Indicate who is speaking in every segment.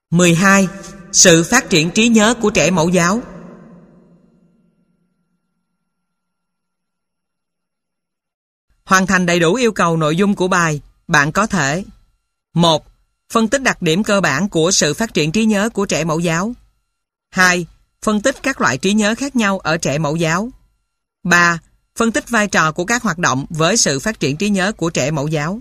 Speaker 1: 12. Sự phát triển trí nhớ của trẻ mẫu giáo. Hoàn thành đầy đủ yêu cầu nội dung của bài, bạn có thể: 1. Phân tích đặc điểm cơ bản của sự phát triển trí nhớ của trẻ mẫu giáo. 2. Phân tích các loại trí nhớ khác nhau ở trẻ mẫu giáo. 3. Phân tích vai trò của các hoạt động với sự phát triển trí nhớ của trẻ mẫu giáo.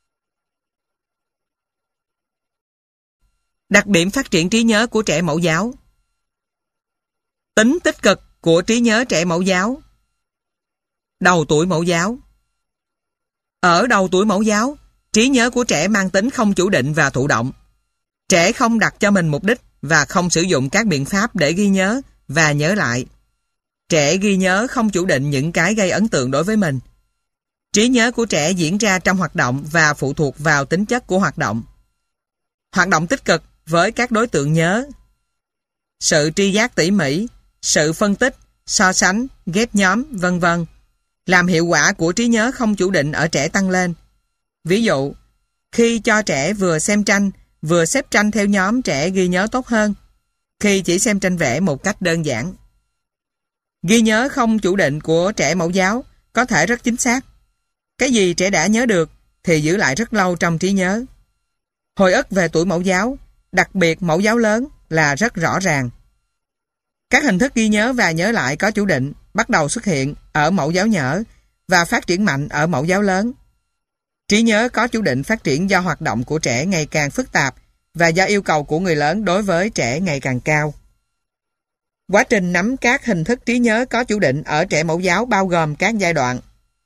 Speaker 1: Đặc điểm phát triển trí nhớ của trẻ mẫu giáo. Tính tích cực của trí nhớ trẻ mẫu giáo. Đầu tuổi mẫu giáo. Ở đầu tuổi mẫu giáo, trí nhớ của trẻ mang tính không chủ định và thụ động. Trẻ không đặt cho mình mục đích và không sử dụng các biện pháp để ghi nhớ và nhớ lại. Trẻ ghi nhớ không chủ định những cái gây ấn tượng đối với mình. Trí nhớ của trẻ diễn ra trong hoạt động và phụ thuộc vào tính chất của hoạt động. Hoạt động tích cực với các đối tượng nhớ. Sự tri giác tỉ mỉ, sự phân tích, so sánh, ghép nhóm, vân vân, làm hiệu quả của trí nhớ không chủ định ở trẻ tăng lên. Ví dụ, khi cho trẻ vừa xem tranh, vừa xếp tranh theo nhóm, trẻ ghi nhớ tốt hơn khi chỉ xem tranh vẽ một cách đơn giản. Ghi nhớ không chủ định của trẻ mẫu giáo có thể rất chính xác. Cái gì trẻ đã nhớ được thì giữ lại rất lâu trong trí nhớ. Hồi ức về tuổi mẫu giáo, đặc biệt mẫu giáo lớn, là rất rõ ràng. Các hình thức ghi nhớ và nhớ lại có chủ định bắt đầu xuất hiện ở mẫu giáo nhỏ và phát triển mạnh ở mẫu giáo lớn. Trí nhớ có chủ định phát triển do hoạt động của trẻ ngày càng phức tạp và do yêu cầu của người lớn đối với trẻ ngày càng cao. Quá trình nắm các hình thức trí nhớ có chủ định ở trẻ mẫu giáo bao gồm các giai đoạn.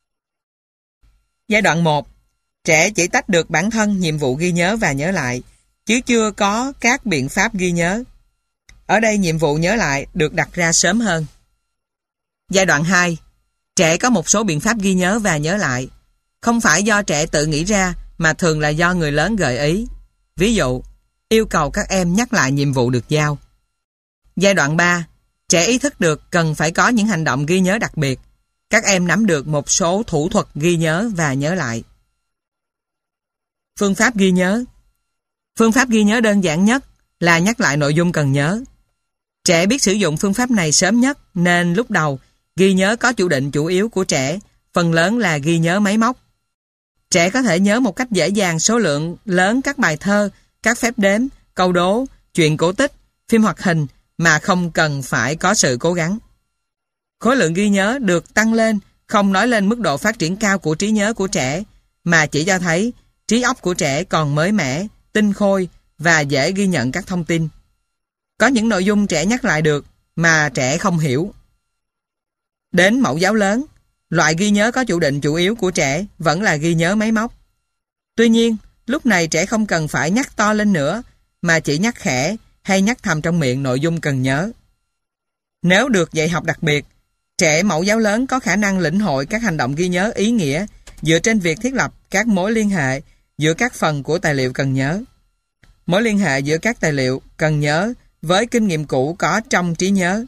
Speaker 1: Giai đoạn 1. Trẻ chỉ tách được bản thân nhiệm vụ ghi nhớ và nhớ lại, chứ chưa có các biện pháp ghi nhớ. Ở đây nhiệm vụ nhớ lại được đặt ra sớm hơn. Giai đoạn 2. Trẻ có một số biện pháp ghi nhớ và nhớ lại, không phải do trẻ tự nghĩ ra mà thường là do người lớn gợi ý. Ví dụ, yêu cầu các em nhắc lại nhiệm vụ được giao. Giai đoạn 3. Trẻ ý thức được cần phải có những hành động ghi nhớ đặc biệt. Các em nắm được một số thủ thuật ghi nhớ và nhớ lại. Phương pháp ghi nhớ. Phương pháp ghi nhớ đơn giản nhất là nhắc lại nội dung cần nhớ. Trẻ biết sử dụng phương pháp này sớm nhất nên lúc đầu, ghi nhớ có chủ định chủ yếu của trẻ, phần lớn là ghi nhớ máy móc. Trẻ có thể nhớ một cách dễ dàng số lượng lớn các bài thơ, các phép đếm, câu đố, chuyện cổ tích, phim hoạt hình mà không cần phải có sự cố gắng. Khối lượng ghi nhớ được tăng lên không nói lên mức độ phát triển cao của trí nhớ của trẻ, mà chỉ cho thấy trí óc của trẻ còn mới mẻ, tinh khôi và dễ ghi nhận các thông tin. Có những nội dung trẻ nhắc lại được mà trẻ không hiểu. Đến mẫu giáo lớn, loại ghi nhớ có chủ định chủ yếu của trẻ vẫn là ghi nhớ máy móc. Tuy nhiên, lúc này trẻ không cần phải nhắc to lên nữa, mà chỉ nhắc khẽ hay nhắc thầm trong miệng nội dung cần nhớ. Nếu được dạy học đặc biệt, trẻ mẫu giáo lớn có khả năng lĩnh hội các hành động ghi nhớ ý nghĩa dựa trên việc thiết lập các mối liên hệ giữa các phần của tài liệu cần nhớ. Mối liên hệ giữa các tài liệu cần nhớ với kinh nghiệm cũ có trong trí nhớ.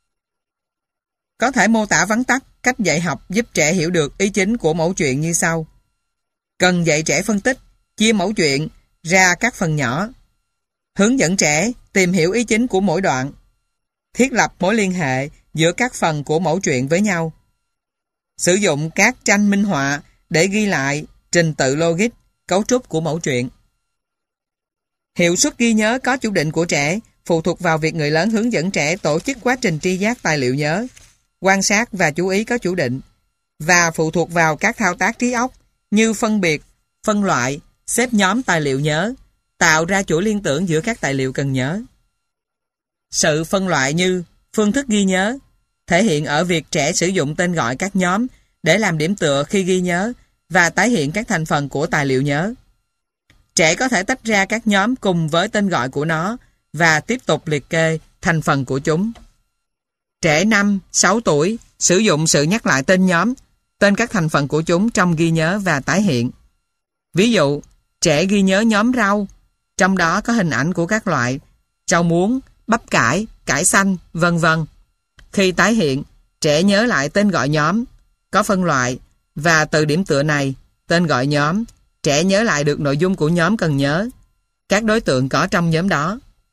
Speaker 1: Có thể mô tả vắn tắt cách dạy học giúp trẻ hiểu được ý chính của mẫu chuyện như sau. Cần dạy trẻ phân tích, chia mẫu chuyện ra các phần nhỏ. Hướng dẫn trẻ tìm hiểu ý chính của mỗi đoạn. Thiết lập mối liên hệ giữa các phần của mẫu chuyện với nhau. Sử dụng các tranh minh họa để ghi lại trình tự logic, cấu trúc của mẫu chuyện. Hiệu suất ghi nhớ có chủ định của trẻ phụ thuộc vào việc người lớn hướng dẫn trẻ tổ chức quá trình tri giác tài liệu nhớ, quan sát và chú ý có chủ định, và phụ thuộc vào các thao tác trí óc như phân biệt, phân loại, xếp nhóm tài liệu nhớ, tạo ra chuỗi liên tưởng giữa các tài liệu cần nhớ. Sự phân loại như phương thức ghi nhớ thể hiện ở việc trẻ sử dụng tên gọi các nhóm để làm điểm tựa khi ghi nhớ và tái hiện các thành phần của tài liệu nhớ. Trẻ có thể tách ra các nhóm cùng với tên gọi của nó và tiếp tục liệt kê thành phần của chúng. Trẻ 5-6 tuổi sử dụng sự nhắc lại tên nhóm, tên các thành phần của chúng trong ghi nhớ và tái hiện. Ví dụ, trẻ ghi nhớ nhóm rau, trong đó có hình ảnh của các loại rau muống, bắp cải, cải xanh, vân vân. Khi tái hiện, trẻ nhớ lại tên gọi nhóm, có phân loại, và từ điểm tựa này, tên gọi nhóm, trẻ nhớ lại được nội dung của nhóm cần nhớ, các đối tượng có trong nhóm đó.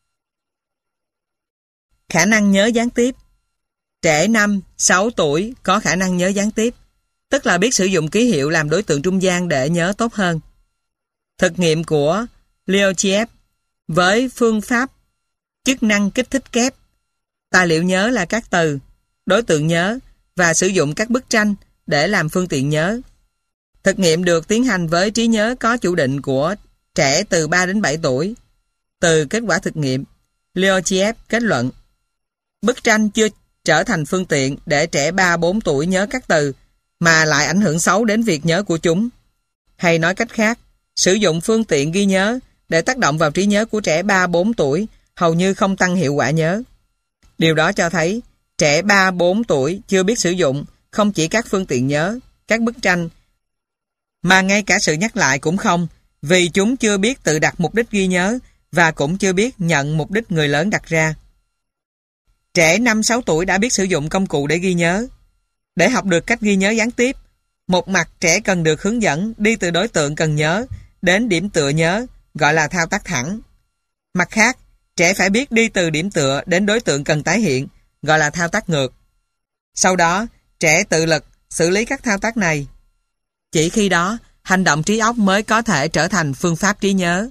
Speaker 1: Khả năng nhớ gián tiếp. Trẻ 5, 6 tuổi có khả năng nhớ gián tiếp, tức là biết sử dụng ký hiệu làm đối tượng trung gian để nhớ tốt hơn. Thực nghiệm của Lyotchiev với phương pháp chức năng kích thích kép. Tài liệu nhớ là các từ, đối tượng nhớ và sử dụng các bức tranh để làm phương tiện nhớ. Thực nghiệm được tiến hành với trí nhớ có chủ định của trẻ từ 3 đến 7 tuổi. Từ kết quả thực nghiệm, Lyotchiev kết luận bức tranh chưa trở thành phương tiện để trẻ 3-4 tuổi nhớ các từ, mà lại ảnh hưởng xấu đến việc nhớ của chúng. Hay nói cách khác, sử dụng phương tiện ghi nhớ để tác động vào trí nhớ của trẻ 3-4 tuổi hầu như không tăng hiệu quả nhớ. Điều đó cho thấy trẻ 3-4 tuổi chưa biết sử dụng không chỉ các phương tiện nhớ, các bức tranh, mà ngay cả sự nhắc lại cũng không, vì chúng chưa biết tự đặt mục đích ghi nhớ và cũng chưa biết nhận mục đích người lớn đặt ra. Trẻ 5-6 tuổi đã biết sử dụng công cụ để ghi nhớ. Để học được cách ghi nhớ gián tiếp, một mặt trẻ cần được hướng dẫn đi từ đối tượng cần nhớ đến điểm tựa nhớ, gọi là thao tác thẳng. Mặt khác, trẻ phải biết đi từ điểm tựa đến đối tượng cần tái hiện, gọi là thao tác ngược. Sau đó, trẻ tự lực xử lý các thao tác này. Chỉ khi đó, hành động trí óc mới có thể trở thành phương pháp trí nhớ.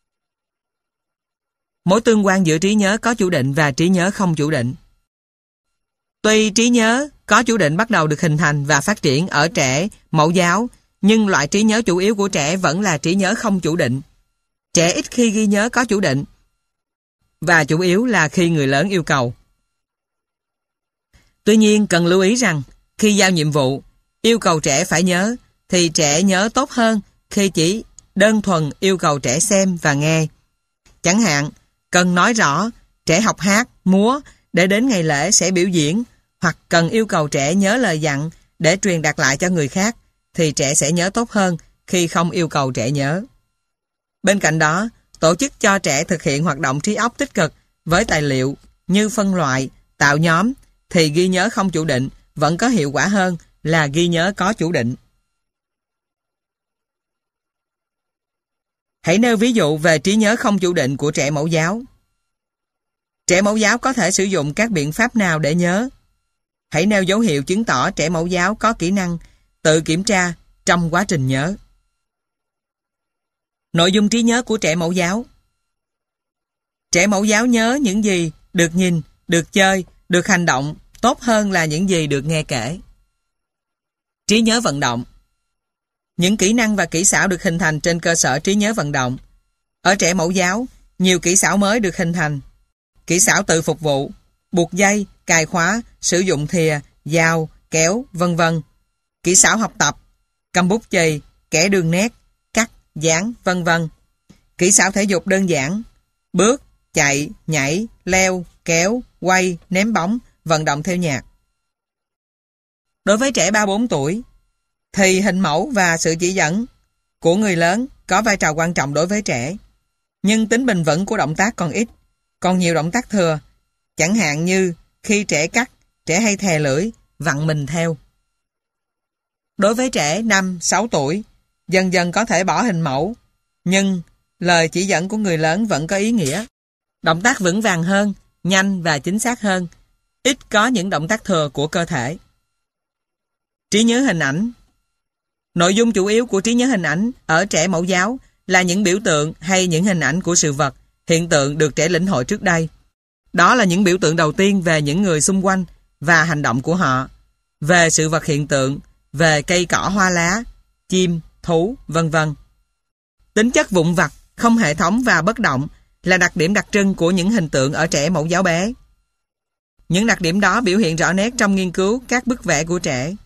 Speaker 1: Mối tương quan giữa trí nhớ có chủ định và trí nhớ không chủ định. Tuy trí nhớ có chủ định bắt đầu được hình thành và phát triển ở trẻ mẫu giáo, nhưng loại trí nhớ chủ yếu của trẻ vẫn là trí nhớ không chủ định. Trẻ ít khi ghi nhớ có chủ định, và chủ yếu là khi người lớn yêu cầu. Tuy nhiên, cần lưu ý rằng, khi giao nhiệm vụ, yêu cầu trẻ phải nhớ, thì trẻ nhớ tốt hơn khi chỉ đơn thuần yêu cầu trẻ xem và nghe. Chẳng hạn, cần nói rõ trẻ học hát, múa để đến ngày lễ sẽ biểu diễn, hoặc cần yêu cầu trẻ nhớ lời dặn để truyền đạt lại cho người khác, thì trẻ sẽ nhớ tốt hơn khi không yêu cầu trẻ nhớ. Bên cạnh đó, tổ chức cho trẻ thực hiện hoạt động trí óc tích cực với tài liệu như phân loại, tạo nhóm, thì ghi nhớ không chủ định vẫn có hiệu quả hơn là ghi nhớ có chủ định. Hãy nêu ví dụ về trí nhớ không chủ định của trẻ mẫu giáo. Trẻ mẫu giáo có thể sử dụng các biện pháp nào để nhớ? Hãy nêu dấu hiệu chứng tỏ trẻ mẫu giáo có kỹ năng tự kiểm tra trong quá trình nhớ. Nội dung trí nhớ của trẻ mẫu giáo. Trẻ mẫu giáo nhớ những gì được nhìn, được chơi, được hành động tốt hơn là những gì được nghe kể. Trí nhớ vận động. Những kỹ năng và kỹ xảo được hình thành trên cơ sở trí nhớ vận động. Ở trẻ mẫu giáo, nhiều kỹ xảo mới được hình thành. Kỹ xảo tự phục vụ, buộc dây, cài khóa, sử dụng thìa, dao, kéo, vân vân. Kỹ xảo học tập, cầm bút chì, kẻ đường nét, cắt, dán, vân vân. Kỹ xảo thể dục đơn giản, bước, chạy, nhảy, leo, kéo, quay, ném bóng, vận động theo nhạc. Đối với trẻ 3-4 tuổi, thì hình mẫu và sự chỉ dẫn của người lớn có vai trò quan trọng đối với trẻ. Nhưng tính bền vững của động tác còn ít, còn nhiều động tác thừa. Chẳng hạn như khi trẻ cắt, trẻ hay thè lưỡi, vặn mình theo. Đối với trẻ 5-6 tuổi, dần dần có thể bỏ hình mẫu, nhưng lời chỉ dẫn của người lớn vẫn có ý nghĩa. Động tác vững vàng hơn, nhanh và chính xác hơn, ít có những động tác thừa của cơ thể. Trí nhớ hình ảnh. Nội dung chủ yếu của trí nhớ hình ảnh ở trẻ mẫu giáo là những biểu tượng hay những hình ảnh của sự vật, hiện tượng được trẻ lĩnh hội trước đây. Đó là những biểu tượng đầu tiên về những người xung quanh và hành động của họ, về sự vật hiện tượng, về cây cỏ hoa lá, chim, thú, vân vân. Tính chất vụn vặt, không hệ thống và bất động là đặc điểm đặc trưng của những hình tượng ở trẻ mẫu giáo bé. Những đặc điểm đó biểu hiện rõ nét trong nghiên cứu các bức vẽ của trẻ.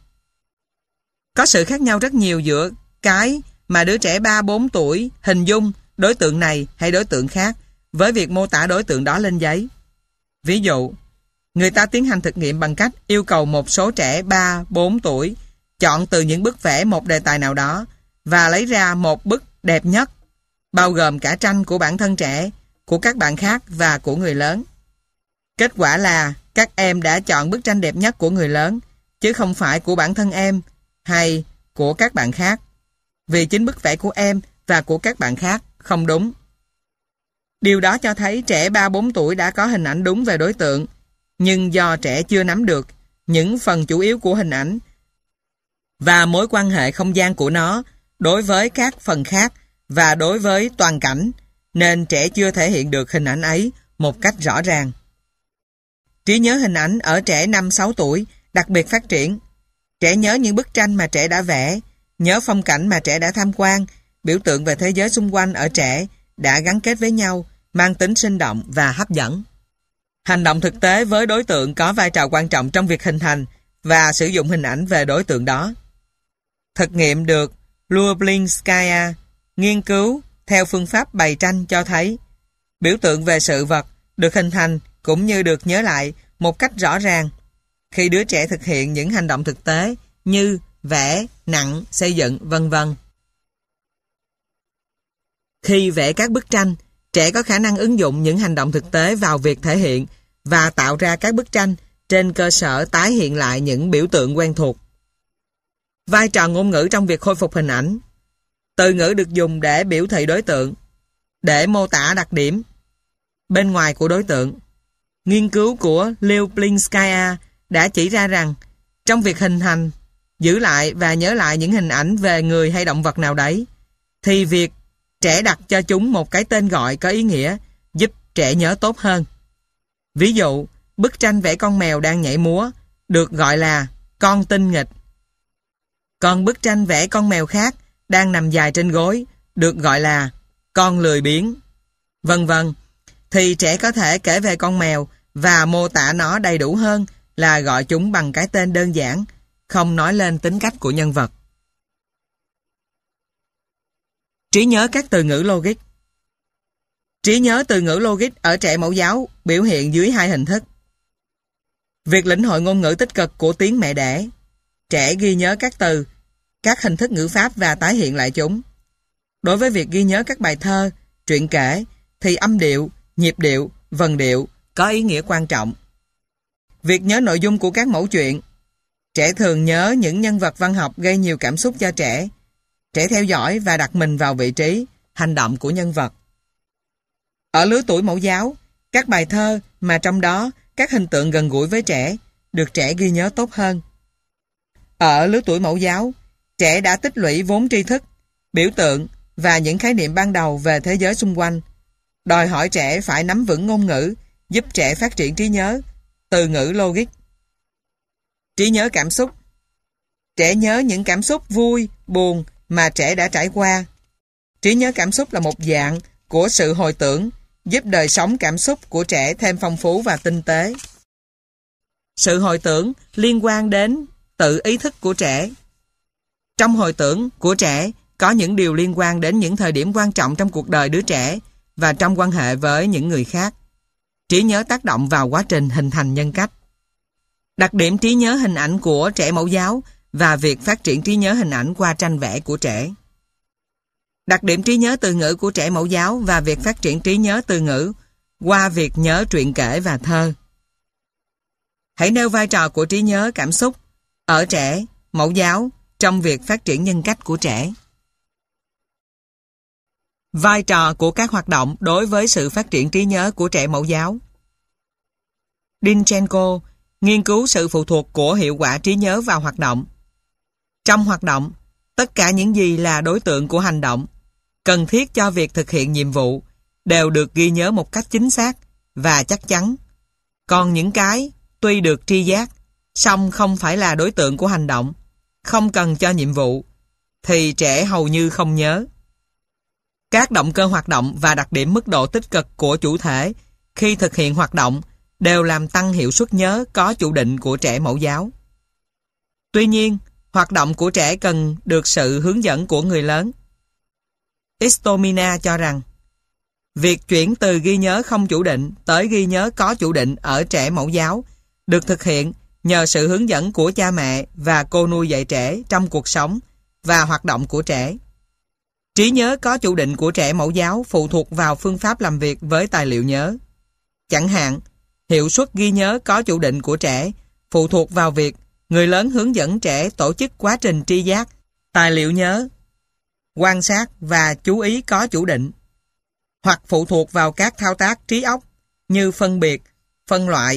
Speaker 1: Có sự khác nhau rất nhiều giữa cái mà đứa trẻ 3-4 tuổi hình dung đối tượng này hay đối tượng khác với việc mô tả đối tượng đó lên giấy. Ví dụ, người ta tiến hành thực nghiệm bằng cách yêu cầu một số trẻ 3-4 tuổi chọn từ những bức vẽ một đề tài nào đó và lấy ra một bức đẹp nhất, bao gồm cả tranh của bản thân trẻ, của các bạn khác và của người lớn. Kết quả là các em đã chọn bức tranh đẹp nhất của người lớn, chứ không phải của bản thân em hay của các bạn khác, vì chính bức vẽ của em và của các bạn khác không đúng. Điều đó cho thấy trẻ 3-4 tuổi đã có hình ảnh đúng về đối tượng, nhưng do trẻ chưa nắm được những phần chủ yếu của hình ảnh và mối quan hệ không gian của nó đối với các phần khác và đối với toàn cảnh, nên trẻ chưa thể hiện được hình ảnh ấy một cách rõ ràng. Trí nhớ hình ảnh ở trẻ 5-6 tuổi đặc biệt phát triển. Trẻ nhớ những bức tranh mà trẻ đã vẽ, nhớ phong cảnh mà trẻ đã tham quan, biểu tượng về thế giới xung quanh ở trẻ đã gắn kết với nhau, mang tính sinh động và hấp dẫn. Hành động thực tế với đối tượng có vai trò quan trọng trong việc hình thành và sử dụng hình ảnh về đối tượng đó. Thực nghiệm được Lublinskaya nghiên cứu theo phương pháp bày tranh cho thấy biểu tượng về sự vật được hình thành cũng như được nhớ lại một cách rõ ràng khi đứa trẻ thực hiện những hành động thực tế như vẽ, nặn, xây dựng, vân vân. Khi vẽ các bức tranh, trẻ có khả năng ứng dụng những hành động thực tế vào việc thể hiện và tạo ra các bức tranh trên cơ sở tái hiện lại những biểu tượng quen thuộc. Vai trò ngôn ngữ trong việc khôi phục hình ảnh. Từ ngữ được dùng để biểu thị đối tượng, để mô tả đặc điểm bên ngoài của đối tượng. Nghiên cứu của Lublinskaya đã chỉ ra rằng trong việc hình thành, giữ lại và nhớ lại những hình ảnh về người hay động vật nào đấy, thì việc trẻ đặt cho chúng một cái tên gọi có ý nghĩa giúp trẻ nhớ tốt hơn. Ví dụ, bức tranh vẽ con mèo đang nhảy múa được gọi là con tinh nghịch. Còn bức tranh vẽ con mèo khác đang nằm dài trên gối được gọi là con lười biếng, vân vân. Thì trẻ có thể kể về con mèo và mô tả nó đầy đủ hơn là gọi chúng bằng cái tên đơn giản, không nói lên tính cách của nhân vật. Trí nhớ các từ ngữ logic. Trí nhớ từ ngữ logic ở trẻ mẫu giáo biểu hiện dưới hai hình thức. Việc lĩnh hội ngôn ngữ tích cực của tiếng mẹ đẻ. Trẻ ghi nhớ các từ, các hình thức ngữ pháp và tái hiện lại chúng. Đối với việc ghi nhớ các bài thơ, truyện kể, thì âm điệu, nhịp điệu, vần điệu có ý nghĩa quan trọng. Việc nhớ nội dung của các mẫu chuyện. Trẻ thường nhớ những nhân vật văn học gây nhiều cảm xúc cho trẻ. Trẻ theo dõi và đặt mình vào vị trí, hành động của nhân vật. Ở lứa tuổi mẫu giáo, các bài thơ mà trong đó các hình tượng gần gũi với trẻ được trẻ ghi nhớ tốt hơn. Ở lứa tuổi mẫu giáo, trẻ đã tích lũy vốn tri thức, biểu tượng và những khái niệm ban đầu về thế giới xung quanh. Đòi hỏi trẻ phải nắm vững ngôn ngữ, giúp trẻ phát triển trí nhớ, từ ngữ logic. Trí nhớ cảm xúc. Trẻ nhớ những cảm xúc vui, buồn mà trẻ đã trải qua. Trí nhớ cảm xúc là một dạng của sự hồi tưởng, giúp đời sống cảm xúc của trẻ thêm phong phú và tinh tế. Sự hồi tưởng liên quan đến tự ý thức của trẻ. Trong hồi tưởng của trẻ có những điều liên quan đến những thời điểm quan trọng trong cuộc đời đứa trẻ và trong quan hệ với những người khác. Trí nhớ tác động vào quá trình hình thành nhân cách. Đặc điểm trí nhớ hình ảnh của trẻ mẫu giáo và việc phát triển trí nhớ hình ảnh qua tranh vẽ của trẻ. Đặc điểm trí nhớ từ ngữ của trẻ mẫu giáo và việc phát triển trí nhớ từ ngữ qua việc nhớ truyện kể và thơ. Hãy nêu vai trò của trí nhớ cảm xúc ở trẻ mẫu giáo trong việc phát triển nhân cách của trẻ. Vai trò của các hoạt động đối với sự phát triển trí nhớ của trẻ mẫu giáo. Dinchenko nghiên cứu sự phụ thuộc của hiệu quả trí nhớ vào hoạt động. Trong hoạt động, tất cả những gì là đối tượng của hành động, cần thiết cho việc thực hiện nhiệm vụ, đều được ghi nhớ một cách chính xác và chắc chắn. Còn những cái tuy được tri giác, song không phải là đối tượng của hành động, không cần cho nhiệm vụ, thì trẻ hầu như không nhớ. Các động cơ hoạt động và đặc điểm mức độ tích cực của chủ thể khi thực hiện hoạt động đều làm tăng hiệu suất nhớ có chủ định của trẻ mẫu giáo. Tuy nhiên, hoạt động của trẻ cần được sự hướng dẫn của người lớn. Istomina cho rằng, việc chuyển từ ghi nhớ không chủ định tới ghi nhớ có chủ định ở trẻ mẫu giáo được thực hiện nhờ sự hướng dẫn của cha mẹ và cô nuôi dạy trẻ trong cuộc sống và hoạt động của trẻ. Trí nhớ có chủ định của trẻ mẫu giáo phụ thuộc vào phương pháp làm việc với tài liệu nhớ. Chẳng hạn, hiệu suất ghi nhớ có chủ định của trẻ phụ thuộc vào việc người lớn hướng dẫn trẻ tổ chức quá trình tri giác, tài liệu nhớ, quan sát và chú ý có chủ định, hoặc phụ thuộc vào các thao tác trí óc như phân biệt, phân loại,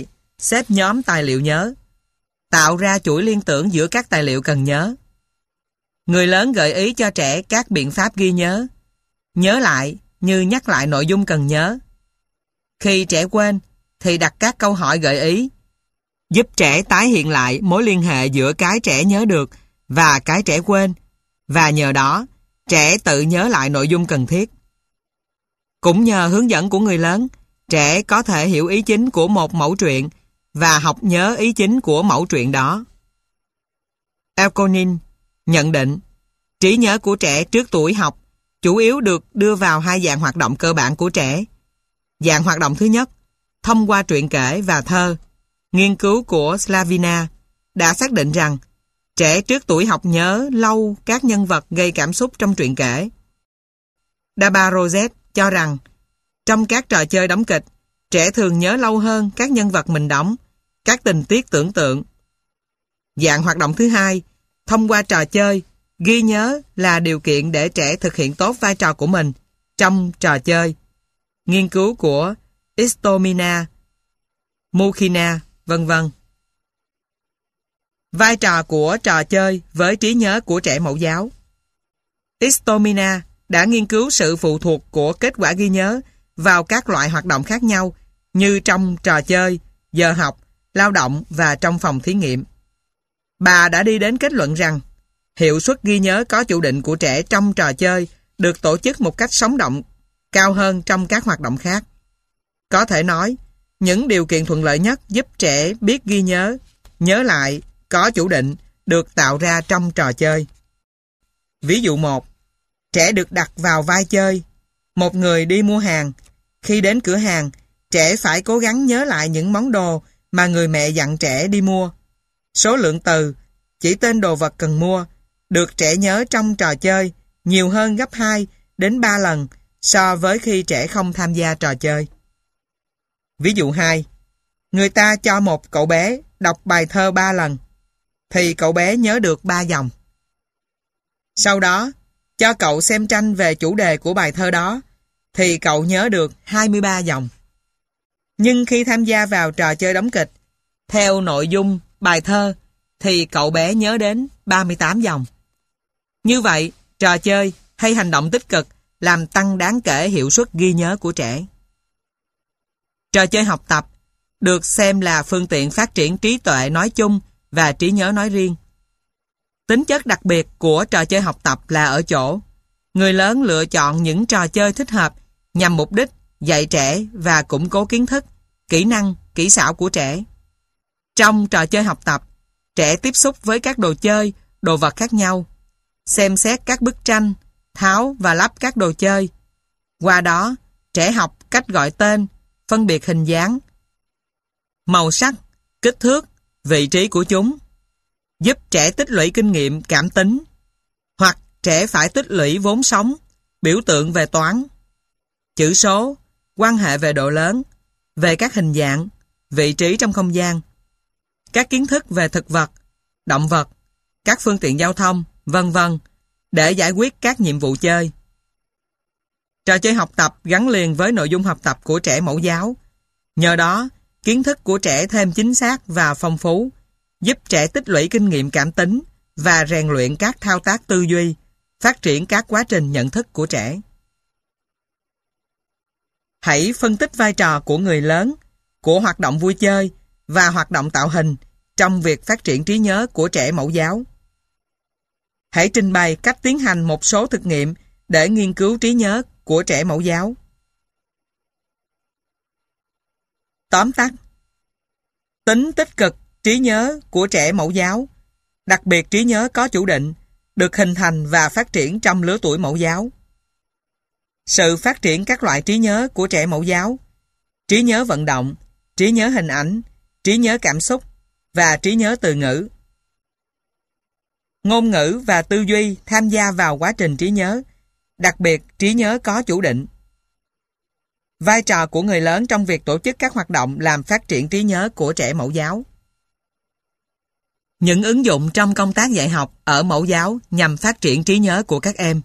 Speaker 1: xếp nhóm tài liệu nhớ, tạo ra chuỗi liên tưởng giữa các tài liệu cần nhớ. Người lớn gợi ý cho trẻ các biện pháp ghi nhớ, nhớ lại như nhắc lại nội dung cần nhớ. Khi trẻ quên thì đặt các câu hỏi gợi ý, giúp trẻ tái hiện lại mối liên hệ giữa cái trẻ nhớ được và cái trẻ quên, và nhờ đó trẻ tự nhớ lại nội dung cần thiết. Cũng nhờ hướng dẫn của người lớn, trẻ có thể hiểu ý chính của một mẩu truyện và học nhớ ý chính của mẩu truyện đó. Elkonin nhận định, trí nhớ của trẻ trước tuổi học chủ yếu được đưa vào hai dạng hoạt động cơ bản của trẻ. Dạng hoạt động thứ nhất, thông qua truyện kể và thơ. Nghiên cứu của Slavina đã xác định rằng trẻ trước tuổi học nhớ lâu các nhân vật gây cảm xúc trong truyện kể. Dabarozet cho rằng trong các trò chơi đóng kịch, trẻ thường nhớ lâu hơn các nhân vật mình đóng, các tình tiết tưởng tượng. Dạng hoạt động thứ hai, thông qua trò chơi, ghi nhớ là điều kiện để trẻ thực hiện tốt vai trò của mình trong trò chơi. Nghiên cứu của Istomina, Mukhina, vân vân. Vai trò của trò chơi với trí nhớ của trẻ mẫu giáo. Istomina đã nghiên cứu sự phụ thuộc của kết quả ghi nhớ vào các loại hoạt động khác nhau như trong trò chơi, giờ học, lao động và trong phòng thí nghiệm. Bà đã đi đến kết luận rằng hiệu suất ghi nhớ có chủ định của trẻ trong trò chơi được tổ chức một cách sống động cao hơn trong các hoạt động khác. Có thể nói, những điều kiện thuận lợi nhất giúp trẻ biết ghi nhớ, nhớ lại, có chủ định được tạo ra trong trò chơi. Ví dụ 1. Trẻ được đặt vào vai chơi. Một người đi mua hàng. Khi đến cửa hàng, trẻ phải cố gắng nhớ lại những món đồ mà người mẹ dặn trẻ đi mua. Số lượng từ, chỉ tên đồ vật cần mua, được trẻ nhớ trong trò chơi nhiều hơn gấp 2 đến 3 lần so với khi trẻ không tham gia trò chơi. Ví dụ 2. Người ta cho một cậu bé đọc bài thơ 3 lần, thì cậu bé nhớ được 3 dòng. Sau đó, cho cậu xem tranh về chủ đề của bài thơ đó, thì cậu nhớ được 23 dòng. Nhưng khi tham gia vào trò chơi đóng kịch, theo nội dung bài thơ, thì cậu bé nhớ đến 38 dòng. Như vậy, trò chơi hay hành động tích cực làm tăng đáng kể hiệu suất ghi nhớ của trẻ. Trò chơi học tập được xem là phương tiện phát triển trí tuệ nói chung và trí nhớ nói riêng. Tính chất đặc biệt của trò chơi học tập là ở chỗ người lớn lựa chọn những trò chơi thích hợp nhằm mục đích dạy trẻ và củng cố kiến thức, kỹ năng, kỹ xảo của trẻ. Trong trò chơi học tập, trẻ tiếp xúc với các đồ chơi, đồ vật khác nhau, xem xét các bức tranh, tháo và lắp các đồ chơi. Qua đó, trẻ học cách gọi tên, phân biệt hình dáng, màu sắc, kích thước, vị trí của chúng, giúp trẻ tích lũy kinh nghiệm cảm tính, hoặc trẻ phải tích lũy vốn sống, biểu tượng về toán, chữ số, quan hệ về độ lớn, về các hình dạng, vị trí trong không gian, các kiến thức về thực vật, động vật, các phương tiện giao thông, vân vân, để giải quyết các nhiệm vụ chơi. Trò chơi học tập gắn liền với nội dung học tập của trẻ mẫu giáo. Nhờ đó, kiến thức của trẻ thêm chính xác và phong phú, giúp trẻ tích lũy kinh nghiệm cảm tính và rèn luyện các thao tác tư duy, phát triển các quá trình nhận thức của trẻ. Hãy phân tích vai trò của người lớn, của hoạt động vui chơi và hoạt động tạo hình trong việc phát triển trí nhớ của trẻ mẫu giáo. Hãy trình bày cách tiến hành một số thực nghiệm để nghiên cứu trí nhớ của trẻ mẫu giáo. Tóm tắt. Tính tích cực trí nhớ của trẻ mẫu giáo, đặc biệt trí nhớ có chủ định, được hình thành và phát triển trong lứa tuổi mẫu giáo. Sự phát triển các loại trí nhớ của trẻ mẫu giáo, trí nhớ vận động, trí nhớ hình ảnh, trí nhớ cảm xúc và trí nhớ từ ngữ. Ngôn ngữ và tư duy tham gia vào quá trình trí nhớ, đặc biệt trí nhớ có chủ định. Vai trò của người lớn trong việc tổ chức các hoạt động làm phát triển trí nhớ của trẻ mẫu giáo. Những ứng dụng trong công tác dạy học ở mẫu giáo nhằm phát triển trí nhớ của các em.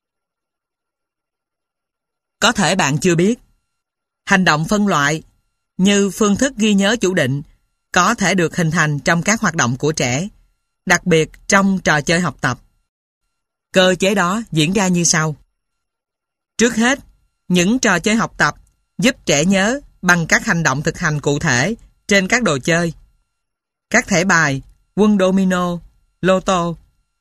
Speaker 1: Có thể bạn chưa biết, hành động phân loại, như phương thức ghi nhớ chủ định có thể được hình thành trong các hoạt động của trẻ, đặc biệt trong trò chơi học tập. Cơ chế đó diễn ra như sau. Trước hết, những trò chơi học tập giúp trẻ nhớ bằng các hành động thực hành cụ thể trên các đồ chơi. Các thẻ bài, quân domino, lô tô.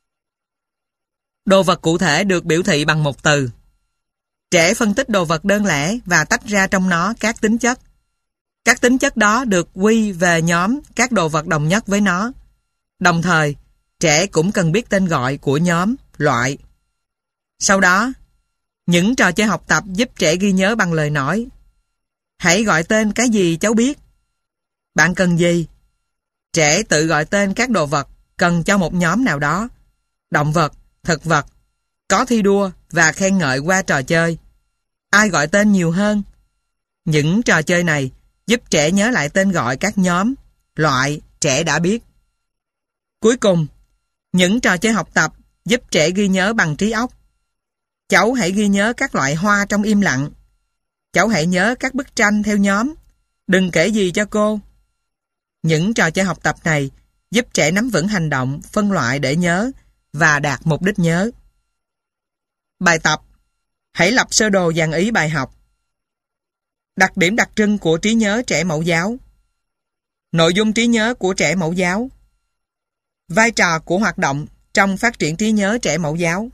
Speaker 1: Đồ vật cụ thể được biểu thị bằng một từ. Trẻ phân tích đồ vật đơn lẻ và tách ra trong nó các tính chất. Các tính chất đó được quy về nhóm các đồ vật đồng nhất với nó. Đồng thời, trẻ cũng cần biết tên gọi của nhóm, loại. Sau đó, những trò chơi học tập giúp trẻ ghi nhớ bằng lời nói. Hãy gọi tên cái gì cháu biết. Bạn cần gì? Trẻ tự gọi tên các đồ vật cần cho một nhóm nào đó. Động vật, thực vật. Có thi đua và khen ngợi qua trò chơi. Ai gọi tên nhiều hơn? Những trò chơi này giúp trẻ nhớ lại tên gọi các nhóm, loại trẻ đã biết. Cuối cùng, những trò chơi học tập giúp trẻ ghi nhớ bằng trí óc. Cháu hãy ghi nhớ các loại hoa trong im lặng. Cháu hãy nhớ các bức tranh theo nhóm. Đừng kể gì cho cô. Những trò chơi học tập này giúp trẻ nắm vững hành động, phân loại để nhớ và đạt mục đích nhớ. Bài tập. Hãy lập sơ đồ dàn ý bài học. Đặc điểm đặc trưng của trí nhớ trẻ mẫu giáo. Nội dung trí nhớ của trẻ mẫu giáo. Vai trò của hoạt động trong phát triển trí nhớ trẻ mẫu giáo.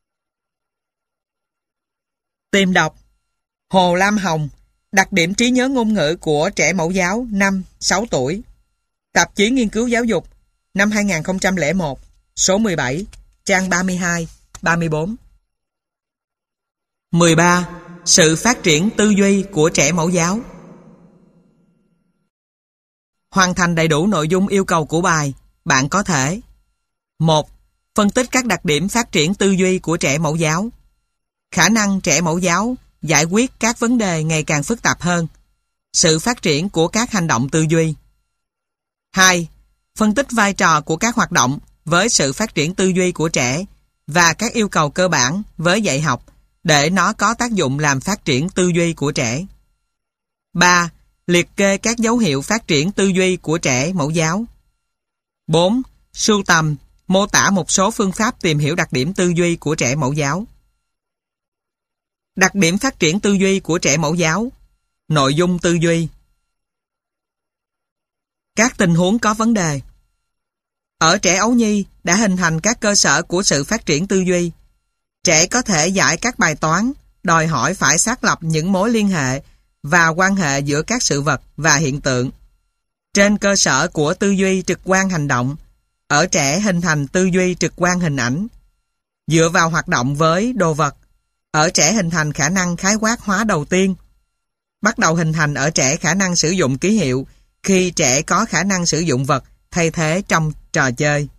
Speaker 1: Tìm đọc. Hồ Lam Hồng, đặc điểm trí nhớ ngôn ngữ của trẻ mẫu giáo 5-6 tuổi. Tạp chí Nghiên cứu Giáo dục, năm 2001, số 17, trang 32-34. 13. Sự phát triển tư duy của trẻ mẫu giáo. Hoàn thành đầy đủ nội dung yêu cầu của bài, bạn có thể: 1. Phân tích các đặc điểm phát triển tư duy của trẻ mẫu giáo. Khả năng trẻ mẫu giáo giải quyết các vấn đề ngày càng phức tạp hơn. Sự phát triển của các hành động tư duy. 2. Phân tích vai trò của các hoạt động với sự phát triển tư duy của trẻ và các yêu cầu cơ bản với dạy học để nó có tác dụng làm phát triển tư duy của trẻ. 3. Liệt kê các dấu hiệu phát triển tư duy của trẻ mẫu giáo. 4. Sưu tầm, mô tả một số phương pháp tìm hiểu đặc điểm tư duy của trẻ mẫu giáo. Đặc điểm phát triển tư duy của trẻ mẫu giáo. Nội dung tư duy. Các tình huống có vấn đề. Ở trẻ ấu nhi đã hình thành các cơ sở của sự phát triển tư duy. Trẻ có thể giải các bài toán, đòi hỏi phải xác lập những mối liên hệ và quan hệ giữa các sự vật và hiện tượng. Trên cơ sở của tư duy trực quan hành động, ở trẻ hình thành tư duy trực quan hình ảnh. Dựa vào hoạt động với đồ vật, ở trẻ hình thành khả năng khái quát hóa đầu tiên. Bắt đầu hình thành ở trẻ khả năng sử dụng ký hiệu khi trẻ có khả năng sử dụng vật thay thế trong trò chơi.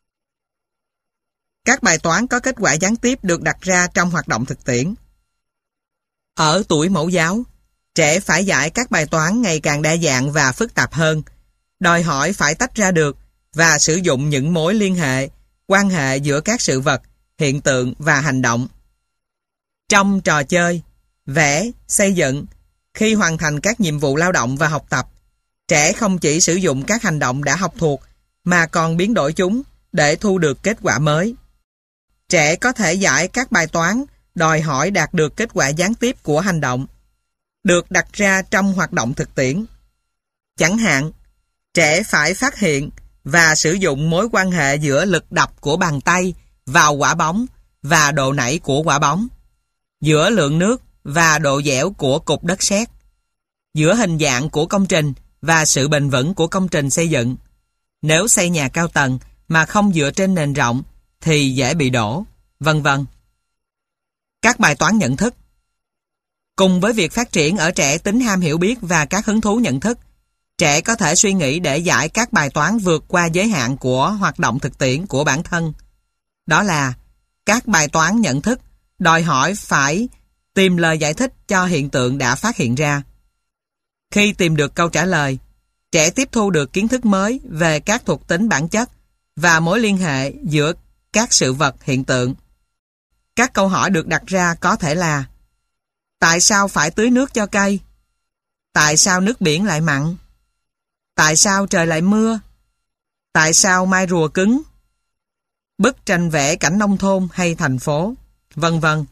Speaker 1: Các bài toán có kết quả gián tiếp được đặt ra trong hoạt động thực tiễn. Ở tuổi mẫu giáo, trẻ phải giải các bài toán ngày càng đa dạng và phức tạp hơn, đòi hỏi phải tách ra được và sử dụng những mối liên hệ, quan hệ giữa các sự vật, hiện tượng và hành động. Trong trò chơi, vẽ, xây dựng, khi hoàn thành các nhiệm vụ lao động và học tập, trẻ không chỉ sử dụng các hành động đã học thuộc mà còn biến đổi chúng để thu được kết quả mới. Trẻ có thể giải các bài toán đòi hỏi đạt được kết quả gián tiếp của hành động, được đặt ra trong hoạt động thực tiễn. Chẳng hạn, trẻ phải phát hiện và sử dụng mối quan hệ giữa lực đập của bàn tay vào quả bóng và độ nảy của quả bóng, giữa lượng nước và độ dẻo của cục đất sét, giữa hình dạng của công trình và sự bền vững của công trình xây dựng. Nếu xây nhà cao tầng mà không dựa trên nền rộng thì dễ bị đổ, vân vân. Các bài toán nhận thức. Cùng với việc phát triển ở trẻ tính ham hiểu biết và các hứng thú nhận thức, trẻ có thể suy nghĩ để giải các bài toán vượt qua giới hạn của hoạt động thực tiễn của bản thân. Đó là các bài toán nhận thức đòi hỏi phải tìm lời giải thích cho hiện tượng đã phát hiện ra. Khi tìm được câu trả lời, trẻ tiếp thu được kiến thức mới về các thuộc tính bản chất và mối liên hệ giữa các sự vật hiện tượng. Các câu hỏi được đặt ra có thể là: tại sao phải tưới nước cho cây? Tại sao nước biển lại mặn? Tại sao trời lại mưa? Tại sao mai rùa cứng? Bức tranh vẽ cảnh nông thôn hay thành phố, vân vân.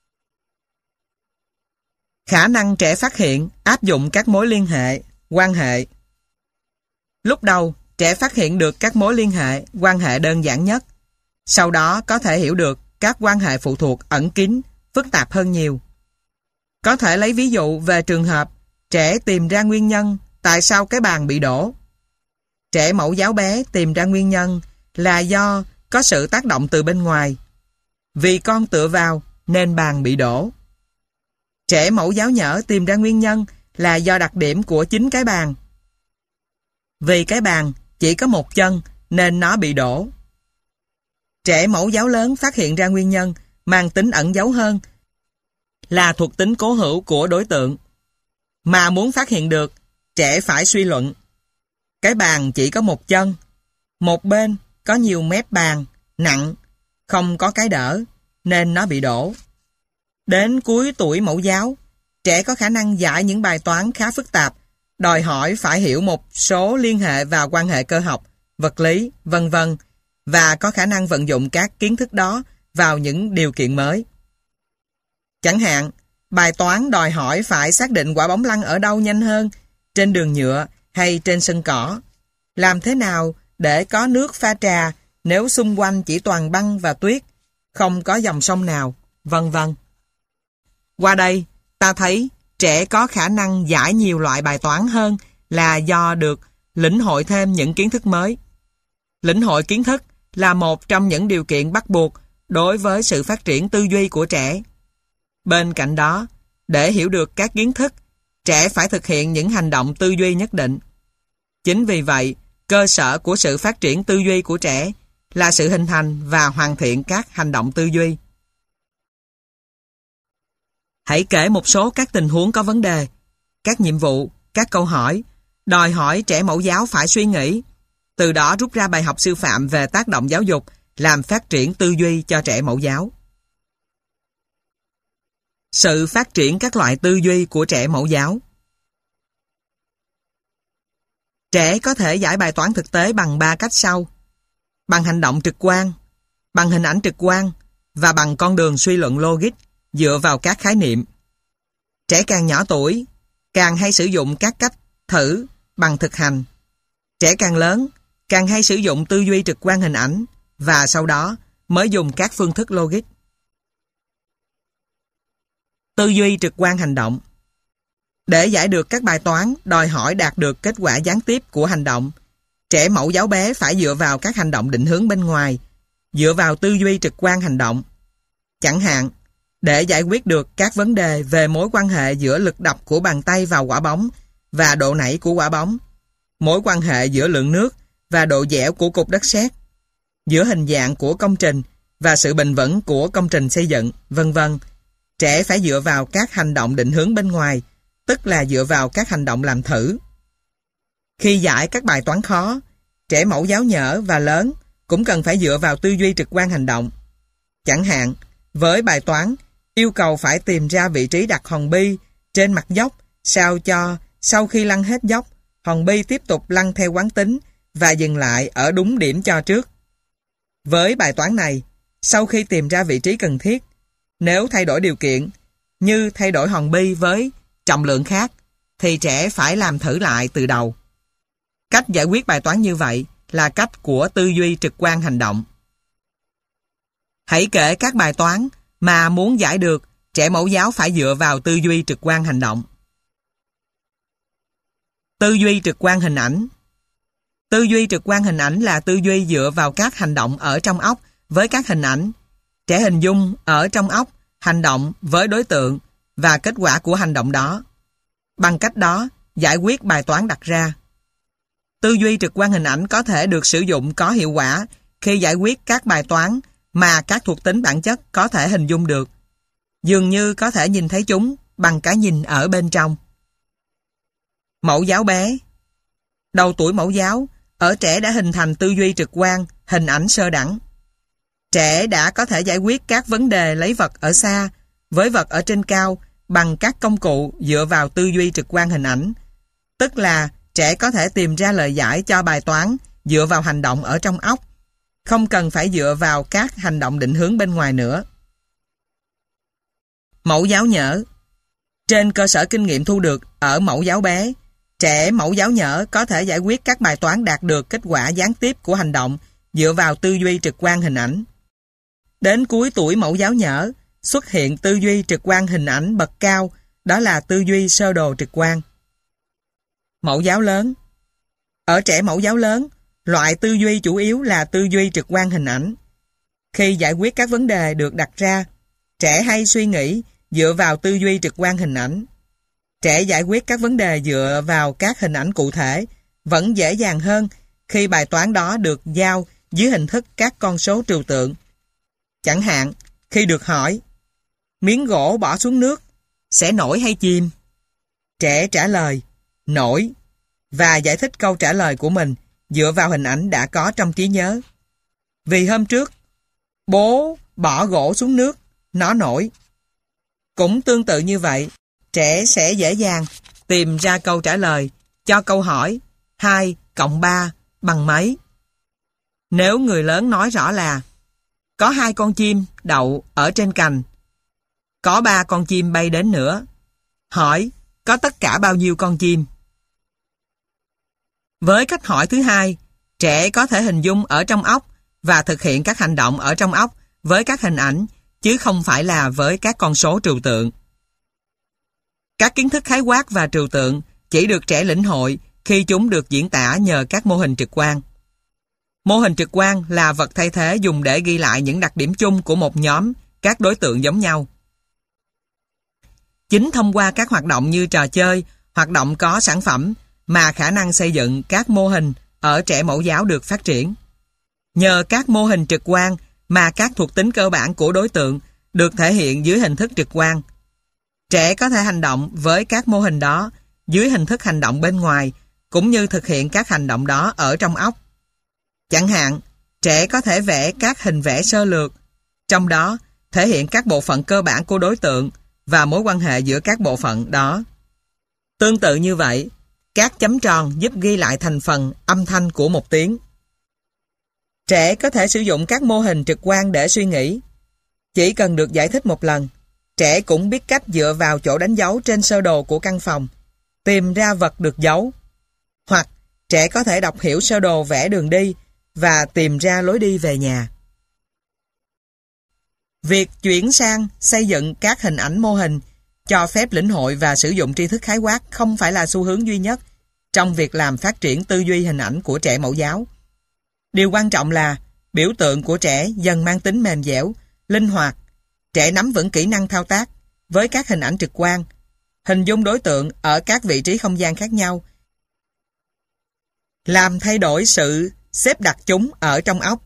Speaker 1: Khả năng trẻ phát hiện, áp dụng các mối liên hệ, quan hệ. Lúc đầu, trẻ phát hiện được các mối liên hệ, quan hệ đơn giản nhất. Sau đó có thể hiểu được các quan hệ phụ thuộc ẩn kín, phức tạp hơn nhiều. Có thể lấy ví dụ về trường hợp trẻ tìm ra nguyên nhân tại sao cái bàn bị đổ. Trẻ mẫu giáo bé tìm ra nguyên nhân là do có sự tác động từ bên ngoài. Vì con tựa vào nên bàn bị đổ. Trẻ mẫu giáo nhỡ tìm ra nguyên nhân là do đặc điểm của chính cái bàn. Vì cái bàn chỉ có một chân nên nó bị đổ. Trẻ mẫu giáo lớn phát hiện ra nguyên nhân mang tính ẩn giấu hơn là thuộc tính cố hữu của đối tượng. Mà muốn phát hiện được, trẻ phải suy luận. Cái bàn chỉ có một chân, một bên có nhiều mép bàn, nặng, không có cái đỡ, nên nó bị đổ. Đến cuối tuổi mẫu giáo, trẻ có khả năng giải những bài toán khá phức tạp, đòi hỏi phải hiểu một số liên hệ và quan hệ cơ học, vật lý, vân vân, và có khả năng vận dụng các kiến thức đó vào những điều kiện mới. Chẳng hạn, bài toán đòi hỏi phải xác định quả bóng lăn ở đâu nhanh hơn, trên đường nhựa hay trên sân cỏ. Làm thế nào để có nước pha trà nếu xung quanh chỉ toàn băng và tuyết, không có dòng sông nào, vân vân. Qua đây, ta thấy trẻ có khả năng giải nhiều loại bài toán hơn là do được lĩnh hội thêm những kiến thức mới. Lĩnh hội kiến thức là một trong những điều kiện bắt buộc đối với sự phát triển tư duy của trẻ. Bên cạnh đó, để hiểu được các kiến thức, trẻ phải thực hiện những hành động tư duy nhất định. Chính vì vậy, cơ sở của sự phát triển tư duy của trẻ là sự hình thành và hoàn thiện các hành động tư duy. Hãy kể một số các tình huống có vấn đề, các nhiệm vụ, các câu hỏi, đòi hỏi trẻ mẫu giáo phải suy nghĩ, từ đó rút ra bài học sư phạm về tác động giáo dục, làm phát triển tư duy cho trẻ mẫu giáo. Sự phát triển các loại tư duy của trẻ mẫu giáo. Trẻ có thể giải bài toán thực tế bằng 3 cách sau: bằng hành động trực quan, bằng hình ảnh trực quan và bằng con đường suy luận logic dựa vào các khái niệm. Trẻ càng nhỏ tuổi, càng hay sử dụng các cách thử bằng thực hành. Trẻ càng lớn, càng hay sử dụng tư duy trực quan hình ảnh và sau đó mới dùng các phương thức logic. Tư duy trực quan hành động. Để giải được các bài toán đòi hỏi đạt được kết quả gián tiếp của hành động, trẻ mẫu giáo bé phải dựa vào các hành động định hướng bên ngoài, dựa vào tư duy trực quan hành động. Chẳng hạn, để giải quyết được các vấn đề về mối quan hệ giữa lực đập của bàn tay vào quả bóng và độ nảy của quả bóng, mối quan hệ giữa lượng nước và độ dẻo của cục đất sét, giữa hình dạng của công trình và sự bền vững của công trình xây dựng, vân vân, trẻ phải dựa vào các hành động định hướng bên ngoài, tức là dựa vào các hành động làm thử. Khi giải các bài toán khó, trẻ mẫu giáo nhỡ và lớn cũng cần phải dựa vào tư duy trực quan hành động. Chẳng hạn, với bài toán yêu cầu phải tìm ra vị trí đặt hòn bi trên mặt dốc sao cho sau khi lăn hết dốc, hòn bi tiếp tục lăn theo quán tính và dừng lại ở đúng điểm cho trước. Với bài toán này, sau khi tìm ra vị trí cần thiết, nếu thay đổi điều kiện, như thay đổi hòn bi với trọng lượng khác, thì trẻ phải làm thử lại từ đầu. Cách giải quyết bài toán như vậy là cách của tư duy trực quan hành động. Hãy kể các bài toán mà muốn giải được, trẻ mẫu giáo phải dựa vào tư duy trực quan hành động. Tư duy trực quan hình ảnh. Tư duy trực quan hình ảnh là tư duy dựa vào các hành động ở trong óc với các hình ảnh. Trẻ hình dung ở trong óc hành động với đối tượng và kết quả của hành động đó. Bằng cách đó, giải quyết bài toán đặt ra. Tư duy trực quan hình ảnh có thể được sử dụng có hiệu quả khi giải quyết các bài toán mà các thuộc tính bản chất có thể hình dung được, dường như có thể nhìn thấy chúng bằng cái nhìn ở bên trong. Mẫu giáo bé. Đầu tuổi mẫu giáo, ở trẻ đã hình thành tư duy trực quan, hình ảnh sơ đẳng. Trẻ đã có thể giải quyết các vấn đề lấy vật ở xa với vật ở trên cao bằng các công cụ dựa vào tư duy trực quan hình ảnh, tức là trẻ có thể tìm ra lời giải cho bài toán dựa vào hành động ở trong óc, không cần phải dựa vào các hành động định hướng bên ngoài nữa. Mẫu giáo nhỡ. Trên cơ sở kinh nghiệm thu được ở mẫu giáo bé, trẻ mẫu giáo nhỡ có thể giải quyết các bài toán đạt được kết quả gián tiếp của hành động dựa vào tư duy trực quan hình ảnh. Đến cuối tuổi mẫu giáo nhỡ, xuất hiện tư duy trực quan hình ảnh bậc cao, đó là tư duy sơ đồ trực quan. Mẫu giáo lớn. Ở trẻ mẫu giáo lớn, loại tư duy chủ yếu là tư duy trực quan hình ảnh. Khi giải quyết các vấn đề được đặt ra, trẻ hay suy nghĩ dựa vào tư duy trực quan hình ảnh. Trẻ giải quyết các vấn đề dựa vào các hình ảnh cụ thể vẫn dễ dàng hơn khi bài toán đó được giao dưới hình thức các con số trừu tượng. Chẳng hạn, khi được hỏi miếng gỗ bỏ xuống nước sẽ nổi hay chìm? Trẻ trả lời nổi và giải thích câu trả lời của mình dựa vào hình ảnh đã có trong trí nhớ. Vì hôm trước, bố bỏ gỗ xuống nước, nó nổi. Cũng tương tự như vậy, trẻ sẽ dễ dàng tìm ra câu trả lời cho câu hỏi 2 cộng 3 bằng mấy. Nếu người lớn nói rõ là có 2 con chim đậu ở trên cành, có 3 con chim bay đến nữa, hỏi có tất cả bao nhiêu con chim? Với cách hỏi thứ hai, trẻ có thể hình dung ở trong óc và thực hiện các hành động ở trong óc với các hình ảnh, chứ không phải là với các con số trừu tượng. Các kiến thức khái quát và trừu tượng chỉ được trẻ lĩnh hội khi chúng được diễn tả nhờ các mô hình trực quan. Mô hình trực quan là vật thay thế dùng để ghi lại những đặc điểm chung của một nhóm các đối tượng giống nhau. Chính thông qua các hoạt động như trò chơi, hoạt động có sản phẩm mà khả năng xây dựng các mô hình ở trẻ mẫu giáo được phát triển. Nhờ các mô hình trực quan mà các thuộc tính cơ bản của đối tượng được thể hiện dưới hình thức trực quan. Trẻ có thể hành động với các mô hình đó dưới hình thức hành động bên ngoài, cũng như thực hiện các hành động đó ở trong óc. Chẳng hạn, trẻ có thể vẽ các hình vẽ sơ lược, trong đó thể hiện các bộ phận cơ bản của đối tượng và mối quan hệ giữa các bộ phận đó. Tương tự như vậy, các chấm tròn giúp ghi lại thành phần âm thanh của một tiếng. Trẻ có thể sử dụng các mô hình trực quan để suy nghĩ. Chỉ cần được giải thích một lần, trẻ cũng biết cách dựa vào chỗ đánh dấu trên sơ đồ của căn phòng, tìm ra vật được giấu. Hoặc trẻ có thể đọc hiểu sơ đồ vẽ đường đi và tìm ra lối đi về nhà. Việc chuyển sang xây dựng các hình ảnh mô hình cho phép lĩnh hội và sử dụng tri thức khái quát không phải là xu hướng duy nhất trong việc làm phát triển tư duy hình ảnh của trẻ mẫu giáo. Điều quan trọng là biểu tượng của trẻ dần mang tính mềm dẻo, linh hoạt. Trẻ nắm vững kỹ năng thao tác với các hình ảnh trực quan, hình dung đối tượng ở các vị trí không gian khác nhau, làm thay đổi sự xếp đặt chúng ở trong óc.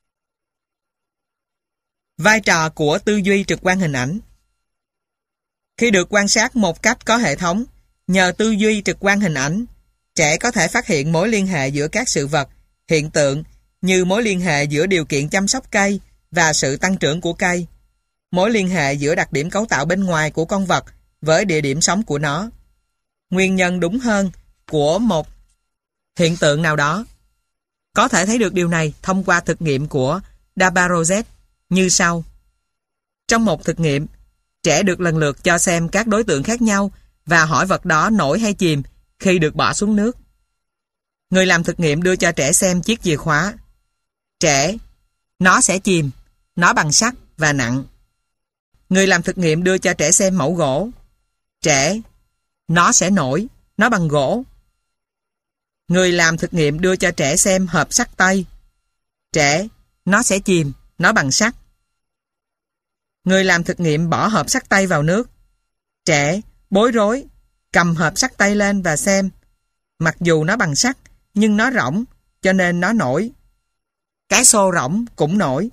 Speaker 1: Vai trò của tư duy trực quan hình ảnh. Khi được quan sát một cách có hệ thống, nhờ tư duy trực quan hình ảnh, trẻ có thể phát hiện mối liên hệ giữa các sự vật, hiện tượng, như mối liên hệ giữa điều kiện chăm sóc cây và sự tăng trưởng của cây, mối liên hệ giữa đặc điểm cấu tạo bên ngoài của con vật với địa điểm sống của nó, nguyên nhân đúng hơn của một hiện tượng nào đó. Có thể thấy được điều này thông qua thực nghiệm của Dabarozet như sau. Trong một thực nghiệm, trẻ được lần lượt cho xem các đối tượng khác nhau và hỏi vật đó nổi hay chìm khi được bỏ xuống nước. Người làm thực nghiệm đưa cho trẻ xem chiếc chìa khóa. Trẻ: nó sẽ chìm, nó bằng sắt và nặng. Người làm thực nghiệm đưa cho trẻ xem mẫu gỗ. Trẻ: nó sẽ nổi, nó bằng gỗ. Người làm thực nghiệm đưa cho trẻ xem hộp sắt tây. Trẻ: nó sẽ chìm, nó bằng sắt. Người làm thực nghiệm bỏ hộp sắt tây vào nước. Trẻ bối rối, cầm hộp sắt tây lên và xem. Mặc dù nó bằng sắt, nhưng nó rỗng, cho nên nó nổi. Cái xô rỗng cũng nổi.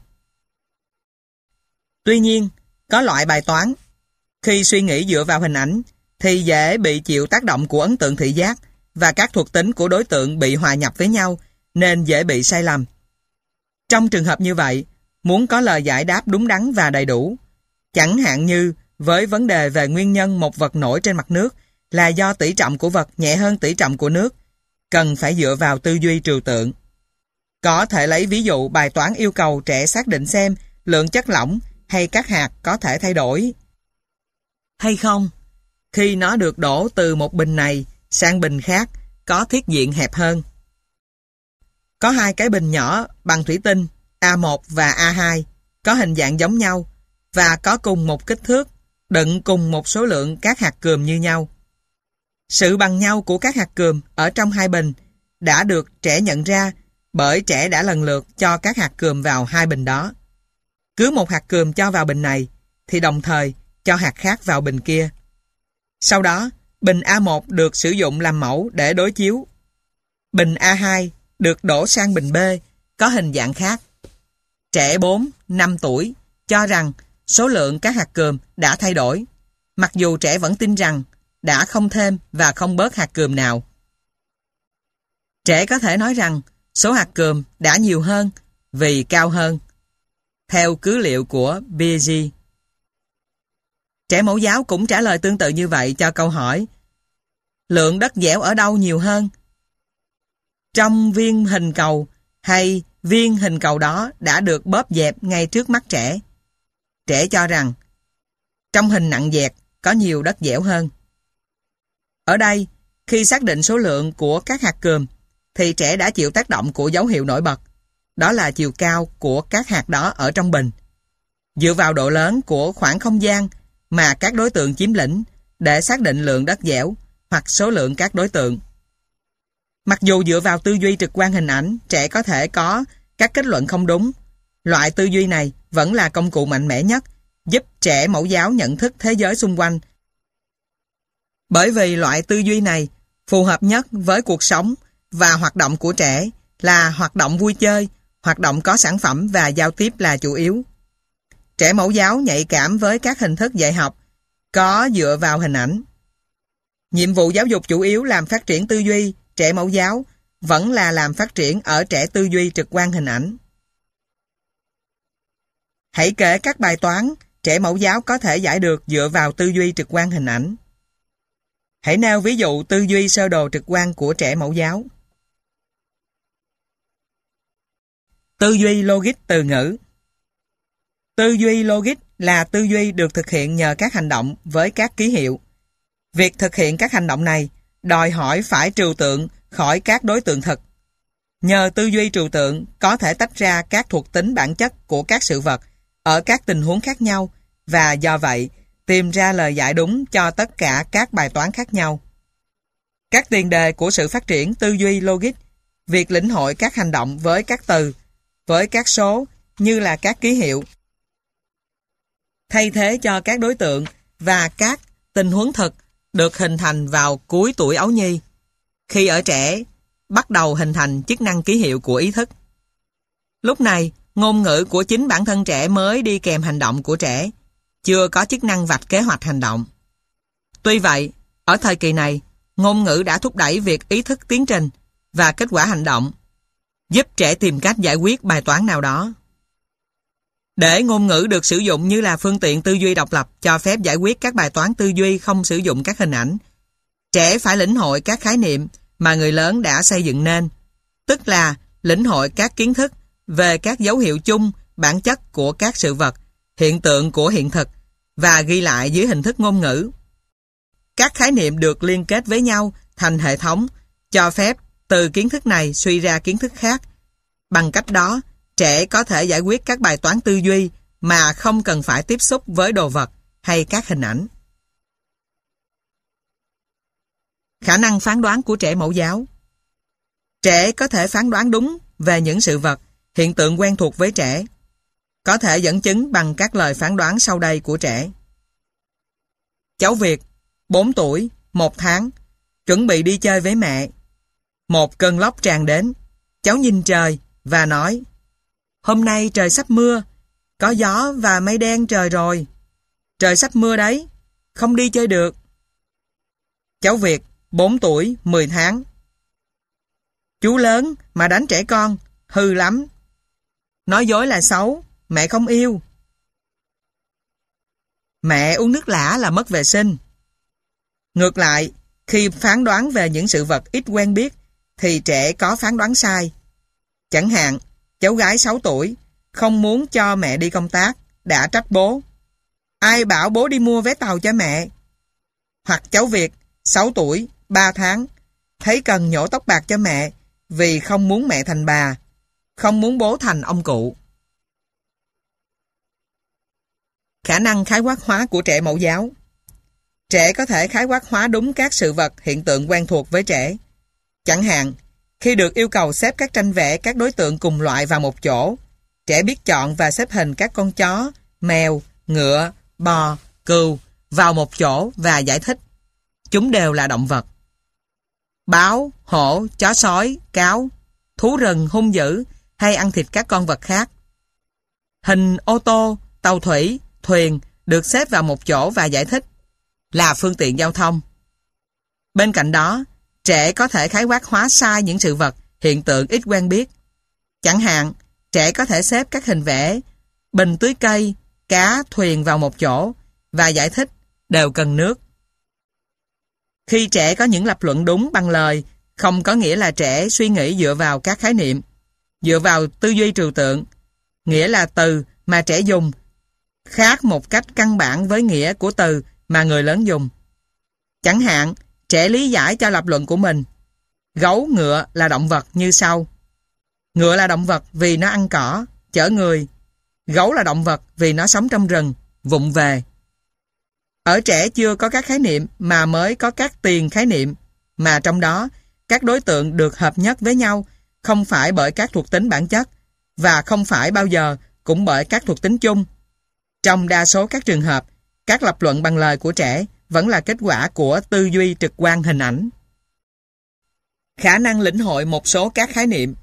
Speaker 1: Tuy nhiên, có loại bài toán, khi suy nghĩ dựa vào hình ảnh, thì dễ bị chịu tác động của ấn tượng thị giác và các thuộc tính của đối tượng bị hòa nhập với nhau, nên dễ bị sai lầm. Trong trường hợp như vậy, muốn có lời giải đáp đúng đắn và đầy đủ, chẳng hạn như với vấn đề về nguyên nhân một vật nổi trên mặt nước là do tỷ trọng của vật nhẹ hơn tỷ trọng của nước, cần phải dựa vào tư duy trừu tượng. Có thể lấy ví dụ bài toán yêu cầu trẻ xác định xem lượng chất lỏng hay các hạt có thể thay đổi hay không khi nó được đổ từ một bình này sang bình khác có thiết diện hẹp hơn. Có hai cái bình nhỏ bằng thủy tinh A1 và A2 có hình dạng giống nhau và có cùng một kích thước, đựng cùng một số lượng các hạt cườm như nhau. Sự bằng nhau của các hạt cườm ở trong hai bình đã được trẻ nhận ra bởi trẻ đã lần lượt cho các hạt cườm vào hai bình đó. Cứ một hạt cườm cho vào bình này thì đồng thời cho hạt khác vào bình kia. Sau đó, bình A1 được sử dụng làm mẫu để đối chiếu. Bình A2 được đổ sang bình B có hình dạng khác. Trẻ 4-5 tuổi cho rằng số lượng các hạt cườm đã thay đổi, mặc dù trẻ vẫn tin rằng đã không thêm và không bớt hạt cườm nào. Trẻ có thể nói rằng số hạt cườm đã nhiều hơn vì cao hơn, theo cứ liệu của Piaget. Trẻ mẫu giáo cũng trả lời tương tự như vậy cho câu hỏi lượng đất dẻo ở đâu nhiều hơn? Trong viên hình cầu hay viên hình cầu đó đã được bóp dẹp ngay trước mắt trẻ? Trẻ cho rằng trong hình nặng dẹt có nhiều đất dẻo hơn. Ở đây, khi xác định số lượng của các hạt cườm thì trẻ đã chịu tác động của dấu hiệu nổi bật, đó là chiều cao của các hạt đó ở trong bình. Dựa vào độ lớn của khoảng không gian mà các đối tượng chiếm lĩnh để xác định lượng đất dẻo hoặc số lượng các đối tượng. Mặc dù dựa vào tư duy trực quan hình ảnh, trẻ có thể có các kết luận không đúng, loại tư duy này vẫn là công cụ mạnh mẽ nhất giúp trẻ mẫu giáo nhận thức thế giới xung quanh. Bởi vì loại tư duy này phù hợp nhất với cuộc sống và hoạt động của trẻ là hoạt động vui chơi, hoạt động có sản phẩm và giao tiếp là chủ yếu. Trẻ mẫu giáo nhạy cảm với các hình thức dạy học có dựa vào hình ảnh. Nhiệm vụ giáo dục chủ yếu làm phát triển tư duy trẻ mẫu giáo vẫn là làm phát triển ở trẻ tư duy trực quan hình ảnh. Hãy kể các bài toán trẻ mẫu giáo có thể giải được dựa vào tư duy trực quan hình ảnh. Hãy nêu ví dụ tư duy sơ đồ trực quan của trẻ mẫu giáo. Tư duy logic từ ngữ. Tư duy logic là tư duy được thực hiện nhờ các hành động với các ký hiệu. Việc thực hiện các hành động này đòi hỏi phải trừu tượng khỏi các đối tượng thực. Nhờ tư duy trừu tượng có thể tách ra các thuộc tính bản chất của các sự vật ở các tình huống khác nhau và do vậy tìm ra lời giải đúng cho tất cả các bài toán khác nhau. Các tiền đề của sự phát triển tư duy logic, việc lĩnh hội các hành động với các từ, với các số như là các ký hiệu, thay thế cho các đối tượng và các tình huống thực được hình thành vào cuối tuổi ấu nhi, khi ở trẻ bắt đầu hình thành chức năng ký hiệu của ý thức. Lúc này, ngôn ngữ của chính bản thân trẻ mới đi kèm hành động của trẻ, chưa có chức năng vạch kế hoạch hành động. Tuy vậy, ở thời kỳ này, ngôn ngữ đã thúc đẩy việc ý thức tiến trình và kết quả hành động, giúp trẻ tìm cách giải quyết bài toán nào đó. Để ngôn ngữ được sử dụng như là phương tiện tư duy độc lập cho phép giải quyết các bài toán tư duy không sử dụng các hình ảnh, trẻ phải lĩnh hội các khái niệm mà người lớn đã xây dựng nên, tức là lĩnh hội các kiến thức về các dấu hiệu chung, bản chất của các sự vật, hiện tượng của hiện thực và ghi lại dưới hình thức ngôn ngữ. Các khái niệm được liên kết với nhau thành hệ thống, cho phép từ kiến thức này suy ra kiến thức khác. Bằng cách đó, trẻ có thể giải quyết các bài toán tư duy mà không cần phải tiếp xúc với đồ vật hay các hình ảnh. Khả năng phán đoán của trẻ mẫu giáo. Trẻ có thể phán đoán đúng về những sự vật, hiện tượng quen thuộc với trẻ, có thể dẫn chứng bằng các lời phán đoán sau đây của trẻ. Cháu Việt, 4 tuổi, 1 tháng, chuẩn bị đi chơi với mẹ. Một cơn lốc tràn đến, cháu nhìn trời và nói: hôm nay trời sắp mưa, có gió và mây đen trời rồi. Trời sắp mưa đấy, không đi chơi được. Cháu Việt, 4 tuổi, 10 tháng. Chú lớn mà đánh trẻ con, hư lắm. Nói dối là xấu, mẹ không yêu. Mẹ uống nước lã là mất vệ sinh. Ngược lại, khi phán đoán về những sự vật ít quen biết, thì trẻ có phán đoán sai. Chẳng hạn, cháu gái 6 tuổi, không muốn cho mẹ đi công tác, đã trách bố. Ai bảo bố đi mua vé tàu cho mẹ? Hoặc cháu Việt, 6 tuổi, 3 tháng, thấy cần nhổ tóc bạc cho mẹ vì không muốn mẹ thành bà, không muốn bố thành ông cụ. Khả năng khái quát hóa của trẻ mẫu giáo. Trẻ có thể khái quát hóa đúng các sự vật, hiện tượng quen thuộc với trẻ. Chẳng hạn, khi được yêu cầu xếp các tranh vẽ các đối tượng cùng loại vào một chỗ, trẻ biết chọn và xếp hình các con chó, mèo, ngựa, bò, cừu vào một chỗ và giải thích. Chúng đều là động vật. Báo, hổ, chó sói, cáo, thú rừng hung dữ hay ăn thịt các con vật khác. Hình ô tô, tàu thủy, thuyền được xếp vào một chỗ và giải thích là phương tiện giao thông. Bên cạnh đó, trẻ có thể khái quát hóa sai những sự vật, hiện tượng ít quen biết. Chẳng hạn, trẻ có thể xếp các hình vẽ, bình tưới cây, cá, thuyền vào một chỗ và giải thích đều cần nước. Khi trẻ có những lập luận đúng bằng lời, không có nghĩa là trẻ suy nghĩ dựa vào các khái niệm, dựa vào tư duy trừu tượng, nghĩa là từ mà trẻ dùng khác một cách căn bản với nghĩa của từ mà người lớn dùng. Chẳng hạn, trẻ lý giải cho lập luận của mình. Gấu, ngựa là động vật như sau. Ngựa là động vật vì nó ăn cỏ, chở người. Gấu là động vật vì nó sống trong rừng, vụng về. Ở trẻ chưa có các khái niệm mà mới có các tiền khái niệm, mà trong đó các đối tượng được hợp nhất với nhau không phải bởi các thuộc tính bản chất và không phải bao giờ cũng bởi các thuộc tính chung. Trong đa số các trường hợp, các lập luận bằng lời của trẻ vẫn là kết quả của tư duy trực quan hình ảnh. Khả năng lĩnh hội một số các khái niệm.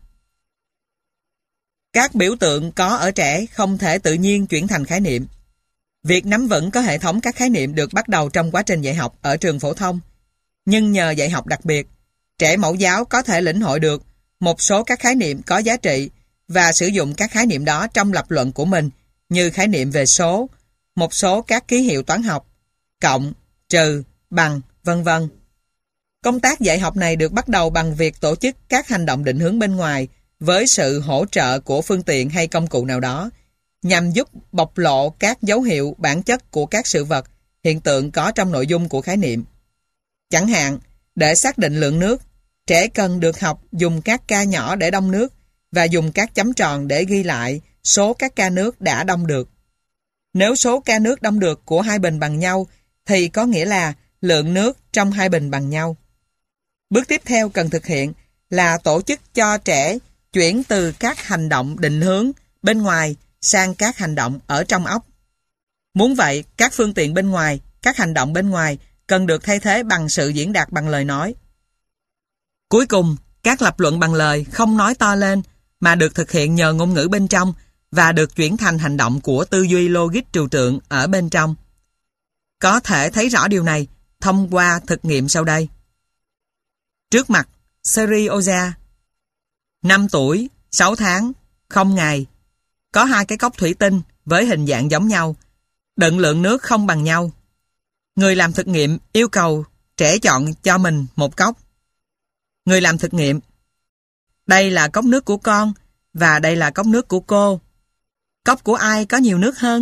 Speaker 1: Các biểu tượng có ở trẻ không thể tự nhiên chuyển thành khái niệm. Việc nắm vững có hệ thống các khái niệm được bắt đầu trong quá trình dạy học ở trường phổ thông. Nhưng nhờ dạy học đặc biệt, trẻ mẫu giáo có thể lĩnh hội được một số các khái niệm có giá trị và sử dụng các khái niệm đó trong lập luận của mình, như khái niệm về số, một số các ký hiệu toán học, cộng, trừ, bằng, vân vân. Công tác dạy học này được bắt đầu bằng việc tổ chức các hành động định hướng bên ngoài với sự hỗ trợ của phương tiện hay công cụ nào đó, nhằm giúp bộc lộ các dấu hiệu bản chất của các sự vật, hiện tượng có trong nội dung của khái niệm. Chẳng hạn, để xác định lượng nước, trẻ cần được học dùng các ca nhỏ để đong nước và dùng các chấm tròn để ghi lại số các ca nước đã đong được. Nếu số ca nước đong được của hai bình bằng nhau, thì có nghĩa là lượng nước trong hai bình bằng nhau. Bước tiếp theo cần thực hiện là tổ chức cho trẻ chuyển từ các hành động định hướng bên ngoài sang các hành động ở trong óc. Muốn vậy, các phương tiện bên ngoài, các hành động bên ngoài cần được thay thế bằng sự diễn đạt bằng lời nói. Cuối cùng, các lập luận bằng lời không nói to lên mà được thực hiện nhờ ngôn ngữ bên trong và được chuyển thành hành động của tư duy logic trừu tượng ở bên trong. Có thể thấy rõ điều này thông qua thực nghiệm sau đây. Trước mặt, Seri Oza, 5 tuổi, 6 tháng, 0 ngày, có 2 cái cốc thủy tinh với hình dạng giống nhau, đựng lượng nước không bằng nhau. Người làm thực nghiệm yêu cầu trẻ chọn cho mình một cốc. Người làm thực nghiệm: đây là cốc nước của con và đây là cốc nước của cô. Cốc của ai có nhiều nước hơn?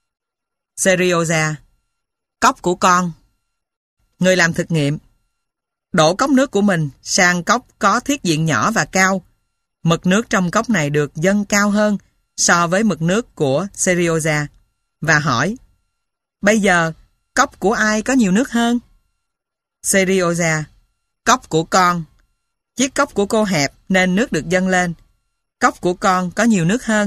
Speaker 1: Serioza: cốc của con. Người làm thực nghiệm: đổ cốc nước của mình sang cốc có thiết diện nhỏ và cao. Mực nước trong cốc này được dâng cao hơn so với mực nước của Serioza và hỏi: bây giờ cốc của ai có nhiều nước hơn? Serioza: cốc của con. Chiếc cốc của cô hẹp nên nước được dâng lên. Cốc của con có nhiều nước hơn.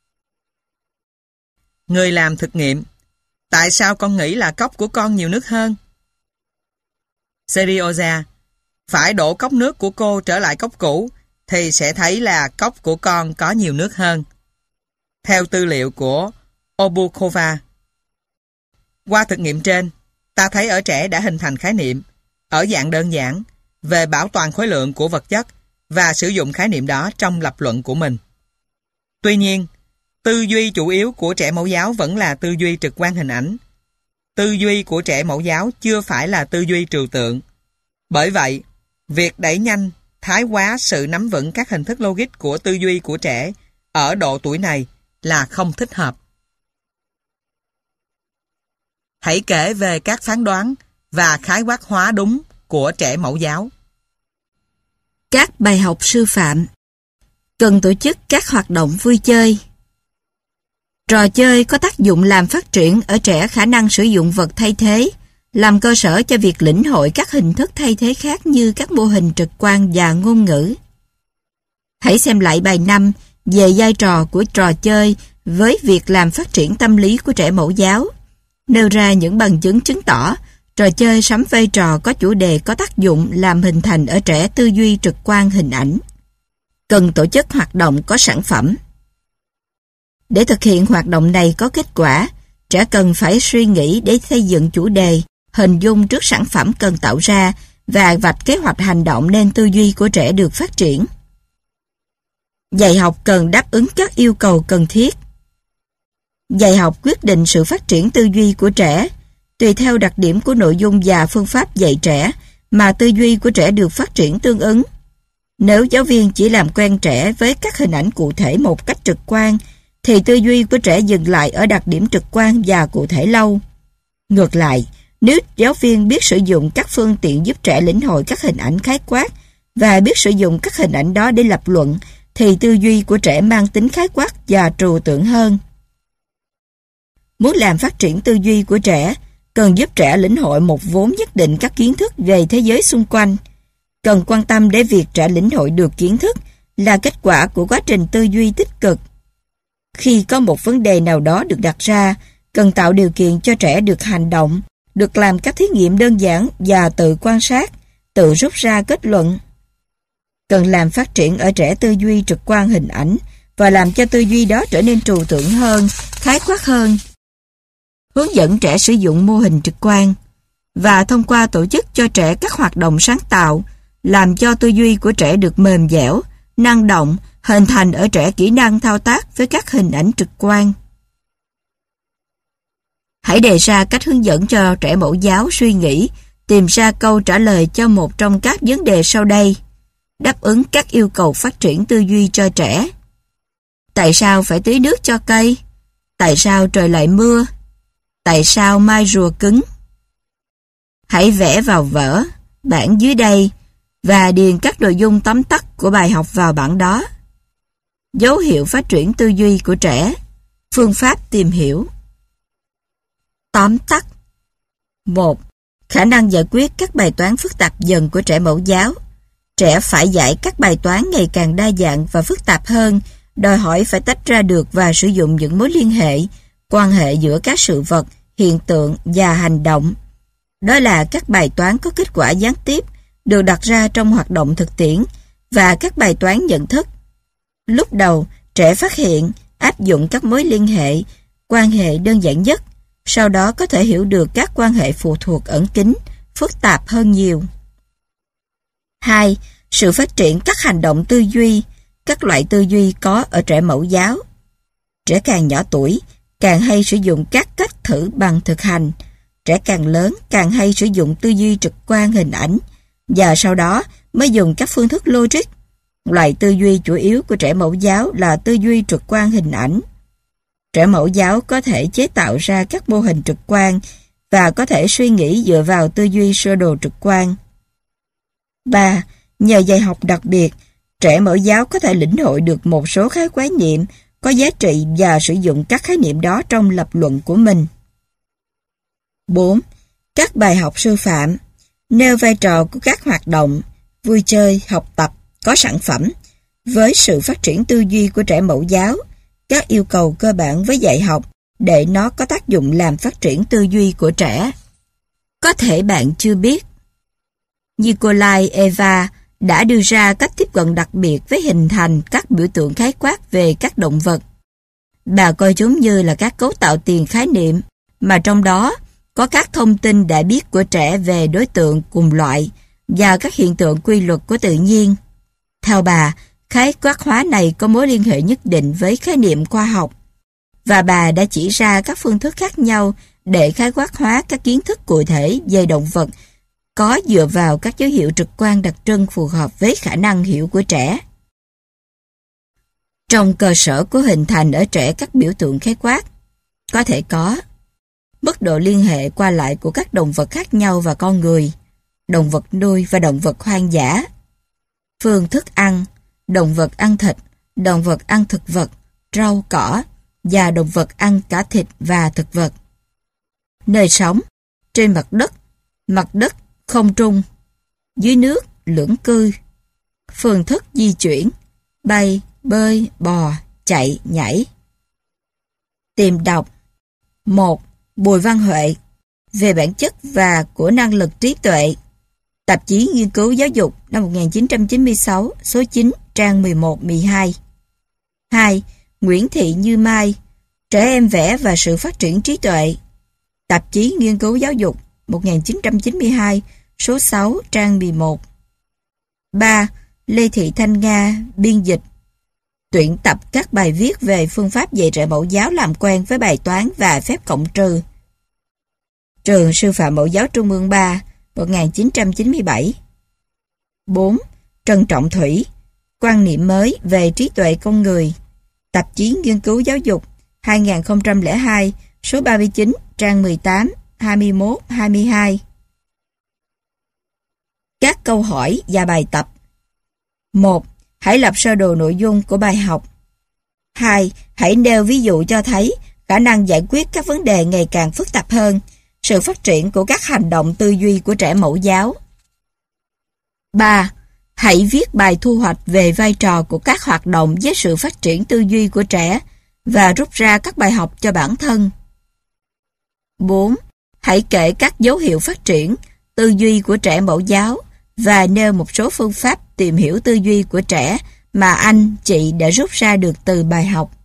Speaker 1: Người làm thực nghiệm: tại sao con nghĩ là cốc của con nhiều nước hơn? Serioza: phải đổ cốc nước của cô trở lại cốc cũ thì sẽ thấy là cốc của con có nhiều nước hơn. Theo tư liệu của Obukova. Qua thực nghiệm trên, ta thấy ở trẻ đã hình thành khái niệm ở dạng đơn giản về bảo toàn khối lượng của vật chất và sử dụng khái niệm đó trong lập luận của mình. Tuy nhiên, tư duy chủ yếu của trẻ mẫu giáo vẫn là tư duy trực quan hình ảnh. tư duy của trẻ mẫu giáo chưa phải là tư duy trừu tượng. Bởi vậy, việc đẩy nhanh, thái quá sự nắm vững các hình thức logic của tư duy của trẻ ở độ tuổi này là không thích hợp. Hãy kể về các phán đoán và khái quát hóa đúng của trẻ mẫu giáo.
Speaker 2: Các bài học sư phạm. Cần tổ chức các hoạt động vui chơi. Trò chơi có tác dụng làm phát triển ở trẻ khả năng sử dụng vật thay thế, làm cơ sở cho việc lĩnh hội các hình thức thay thế khác như các mô hình trực quan và ngôn ngữ. Hãy xem lại bài 5 về vai trò của trò chơi với việc làm phát triển tâm lý của trẻ mẫu giáo, nêu ra những bằng chứng chứng tỏ trò chơi sắm vai trò có chủ đề có tác dụng làm hình thành ở trẻ tư duy trực quan hình ảnh. Cần tổ chức hoạt động có sản phẩm. Để thực hiện hoạt động này có kết quả, trẻ cần phải suy nghĩ để xây dựng chủ đề, hình dung trước sản phẩm cần tạo ra và vạch kế hoạch hành động nên tư duy của trẻ được phát triển. Dạy học cần đáp ứng các yêu cầu cần thiết. Dạy học quyết định sự phát triển tư duy của trẻ. Tùy theo đặc điểm của nội dung và phương pháp dạy trẻ mà tư duy của trẻ được phát triển tương ứng. Nếu giáo viên chỉ làm quen trẻ với các hình ảnh cụ thể một cách trực quan, thì tư duy của trẻ dừng lại ở đặc điểm trực quan và cụ thể lâu. Ngược lại, nếu giáo viên biết sử dụng các phương tiện giúp trẻ lĩnh hội các hình ảnh khái quát và biết sử dụng các hình ảnh đó để lập luận, thì tư duy của trẻ mang tính khái quát và trừu tượng hơn. Muốn làm phát triển tư duy của trẻ, cần giúp trẻ lĩnh hội một vốn nhất định các kiến thức về thế giới xung quanh. Cần quan tâm để việc trẻ lĩnh hội được kiến thức là kết quả của quá trình tư duy tích cực. Khi có một vấn đề nào đó được đặt ra, cần tạo điều kiện cho trẻ được hành động, được làm các thí nghiệm đơn giản và tự quan sát, tự rút ra kết luận. Cần làm phát triển ở trẻ tư duy trực quan hình ảnh và làm cho tư duy đó trở nên trừu tượng hơn, khái quát hơn. Hướng dẫn trẻ sử dụng mô hình trực quan và thông qua tổ chức cho trẻ các hoạt động sáng tạo, làm cho tư duy của trẻ được mềm dẻo, năng động, hình thành ở trẻ kỹ năng thao tác với các hình ảnh trực quan. Hãy đề ra cách hướng dẫn cho trẻ mẫu giáo suy nghĩ, tìm ra câu trả lời cho một trong các vấn đề sau đây. Đáp ứng các yêu cầu phát triển tư duy cho trẻ. Tại sao phải tưới nước cho cây? Tại sao trời lại mưa? Tại sao mai rùa cứng? Hãy vẽ vào vở, bảng dưới đây và điền các nội dung tóm tắt của bài học vào bảng đó. Dấu hiệu phát triển tư duy của trẻ. Phương pháp tìm hiểu. Tóm tắt. 1. Khả năng giải quyết các bài toán phức tạp dần của trẻ mẫu giáo. Trẻ phải giải các bài toán ngày càng đa dạng và phức tạp hơn, đòi hỏi phải tách ra được và sử dụng những mối liên hệ, quan hệ giữa các sự vật, hiện tượng và hành động. Đó là các bài toán có kết quả gián tiếp, được đặt ra trong hoạt động thực tiễn, và các bài toán nhận thức. Lúc đầu, trẻ phát hiện, áp dụng các mối liên hệ, quan hệ đơn giản nhất, sau đó có thể hiểu được các quan hệ phụ thuộc ẩn kín, phức tạp hơn nhiều. 2. Sự phát triển các hành động tư duy. Các loại tư duy có ở trẻ mẫu giáo. Trẻ càng nhỏ tuổi, càng hay sử dụng các cách thử bằng thực hành. Trẻ càng lớn, càng hay sử dụng tư duy trực quan hình ảnh, và sau đó mới dùng các phương thức logic. Loại tư duy chủ yếu của trẻ mẫu giáo là tư duy trực quan hình ảnh. Trẻ mẫu giáo có thể chế tạo ra các mô hình trực quan và có thể suy nghĩ dựa vào tư duy sơ đồ trực quan. 3. Nhờ dạy học đặc biệt, trẻ mẫu giáo có thể lĩnh hội được một số khái niệm có giá trị và sử dụng các khái niệm đó trong lập luận của mình. 4. Các bài học sư phạm. Nêu vai trò của các hoạt động, vui chơi, học tập, có sản phẩm, với sự phát triển tư duy của trẻ mẫu giáo, các yêu cầu cơ bản với dạy học để nó có tác dụng làm phát triển tư duy của trẻ. Có thể bạn chưa biết, Nikolaeva đã đưa ra cách tiếp cận đặc biệt với hình thành các biểu tượng khái quát về các động vật. Bà coi chúng như là các cấu tạo tiền khái niệm, mà trong đó có các thông tin đã biết của trẻ về đối tượng cùng loại và các hiện tượng quy luật của tự nhiên. Theo bà, khái quát hóa này có mối liên hệ nhất định với khái niệm khoa học, và bà đã chỉ ra các phương thức khác nhau để khái quát hóa các kiến thức cụ thể về động vật có dựa vào các dấu hiệu trực quan đặc trưng phù hợp với khả năng hiểu của trẻ. Trong cơ sở của hình thành ở trẻ các biểu tượng khái quát, có thể có mức độ liên hệ qua lại của các động vật khác nhau và con người, động vật nuôi và động vật hoang dã, phương thức ăn, động vật ăn thịt, động vật ăn thực vật, rau cỏ và động vật ăn cả thịt và thực vật. Nơi sống, trên mặt đất, không trung, dưới nước, lưỡng cư, phương thức di chuyển, bay, bơi, bò, chạy, nhảy. Tìm đọc 1. Bùi Văn Huệ, Về bản chất và của năng lực trí tuệ, Tạp chí Nghiên cứu Giáo dục năm 1996, số 9, trang 11-12. 2. Nguyễn Thị Như Mai, Trẻ em vẽ và sự phát triển trí tuệ, Tạp chí Nghiên cứu Giáo dục 1992, số 6, trang 11. 3. Lê Thị Thanh Nga, biên dịch, tuyển tập các bài viết về phương pháp dạy trẻ mẫu giáo làm quen với bài toán và phép cộng trừ. Trường Sư phạm Mẫu giáo Trung ương 3, 1997. 4. Trần Trọng Thủy, Quan niệm mới về trí tuệ con người, Tạp chí Nghiên cứu Giáo dục 2002, số 39, trang 18, 21, 22. Các câu hỏi và bài tập. 1. Hãy lập sơ đồ nội dung của bài học. 2. Hãy nêu ví dụ cho thấy khả năng giải quyết các vấn đề ngày càng phức tạp hơn, sự phát triển của các hành động tư duy của trẻ mẫu giáo. 3. Hãy viết bài thu hoạch về vai trò của các hoạt động với sự phát triển tư duy của trẻ và rút ra các bài học cho bản thân. 4. Hãy kể các dấu hiệu phát triển tư duy của trẻ mẫu giáo và nêu một số phương pháp tìm hiểu tư duy của trẻ mà anh, chị đã rút ra được từ bài học.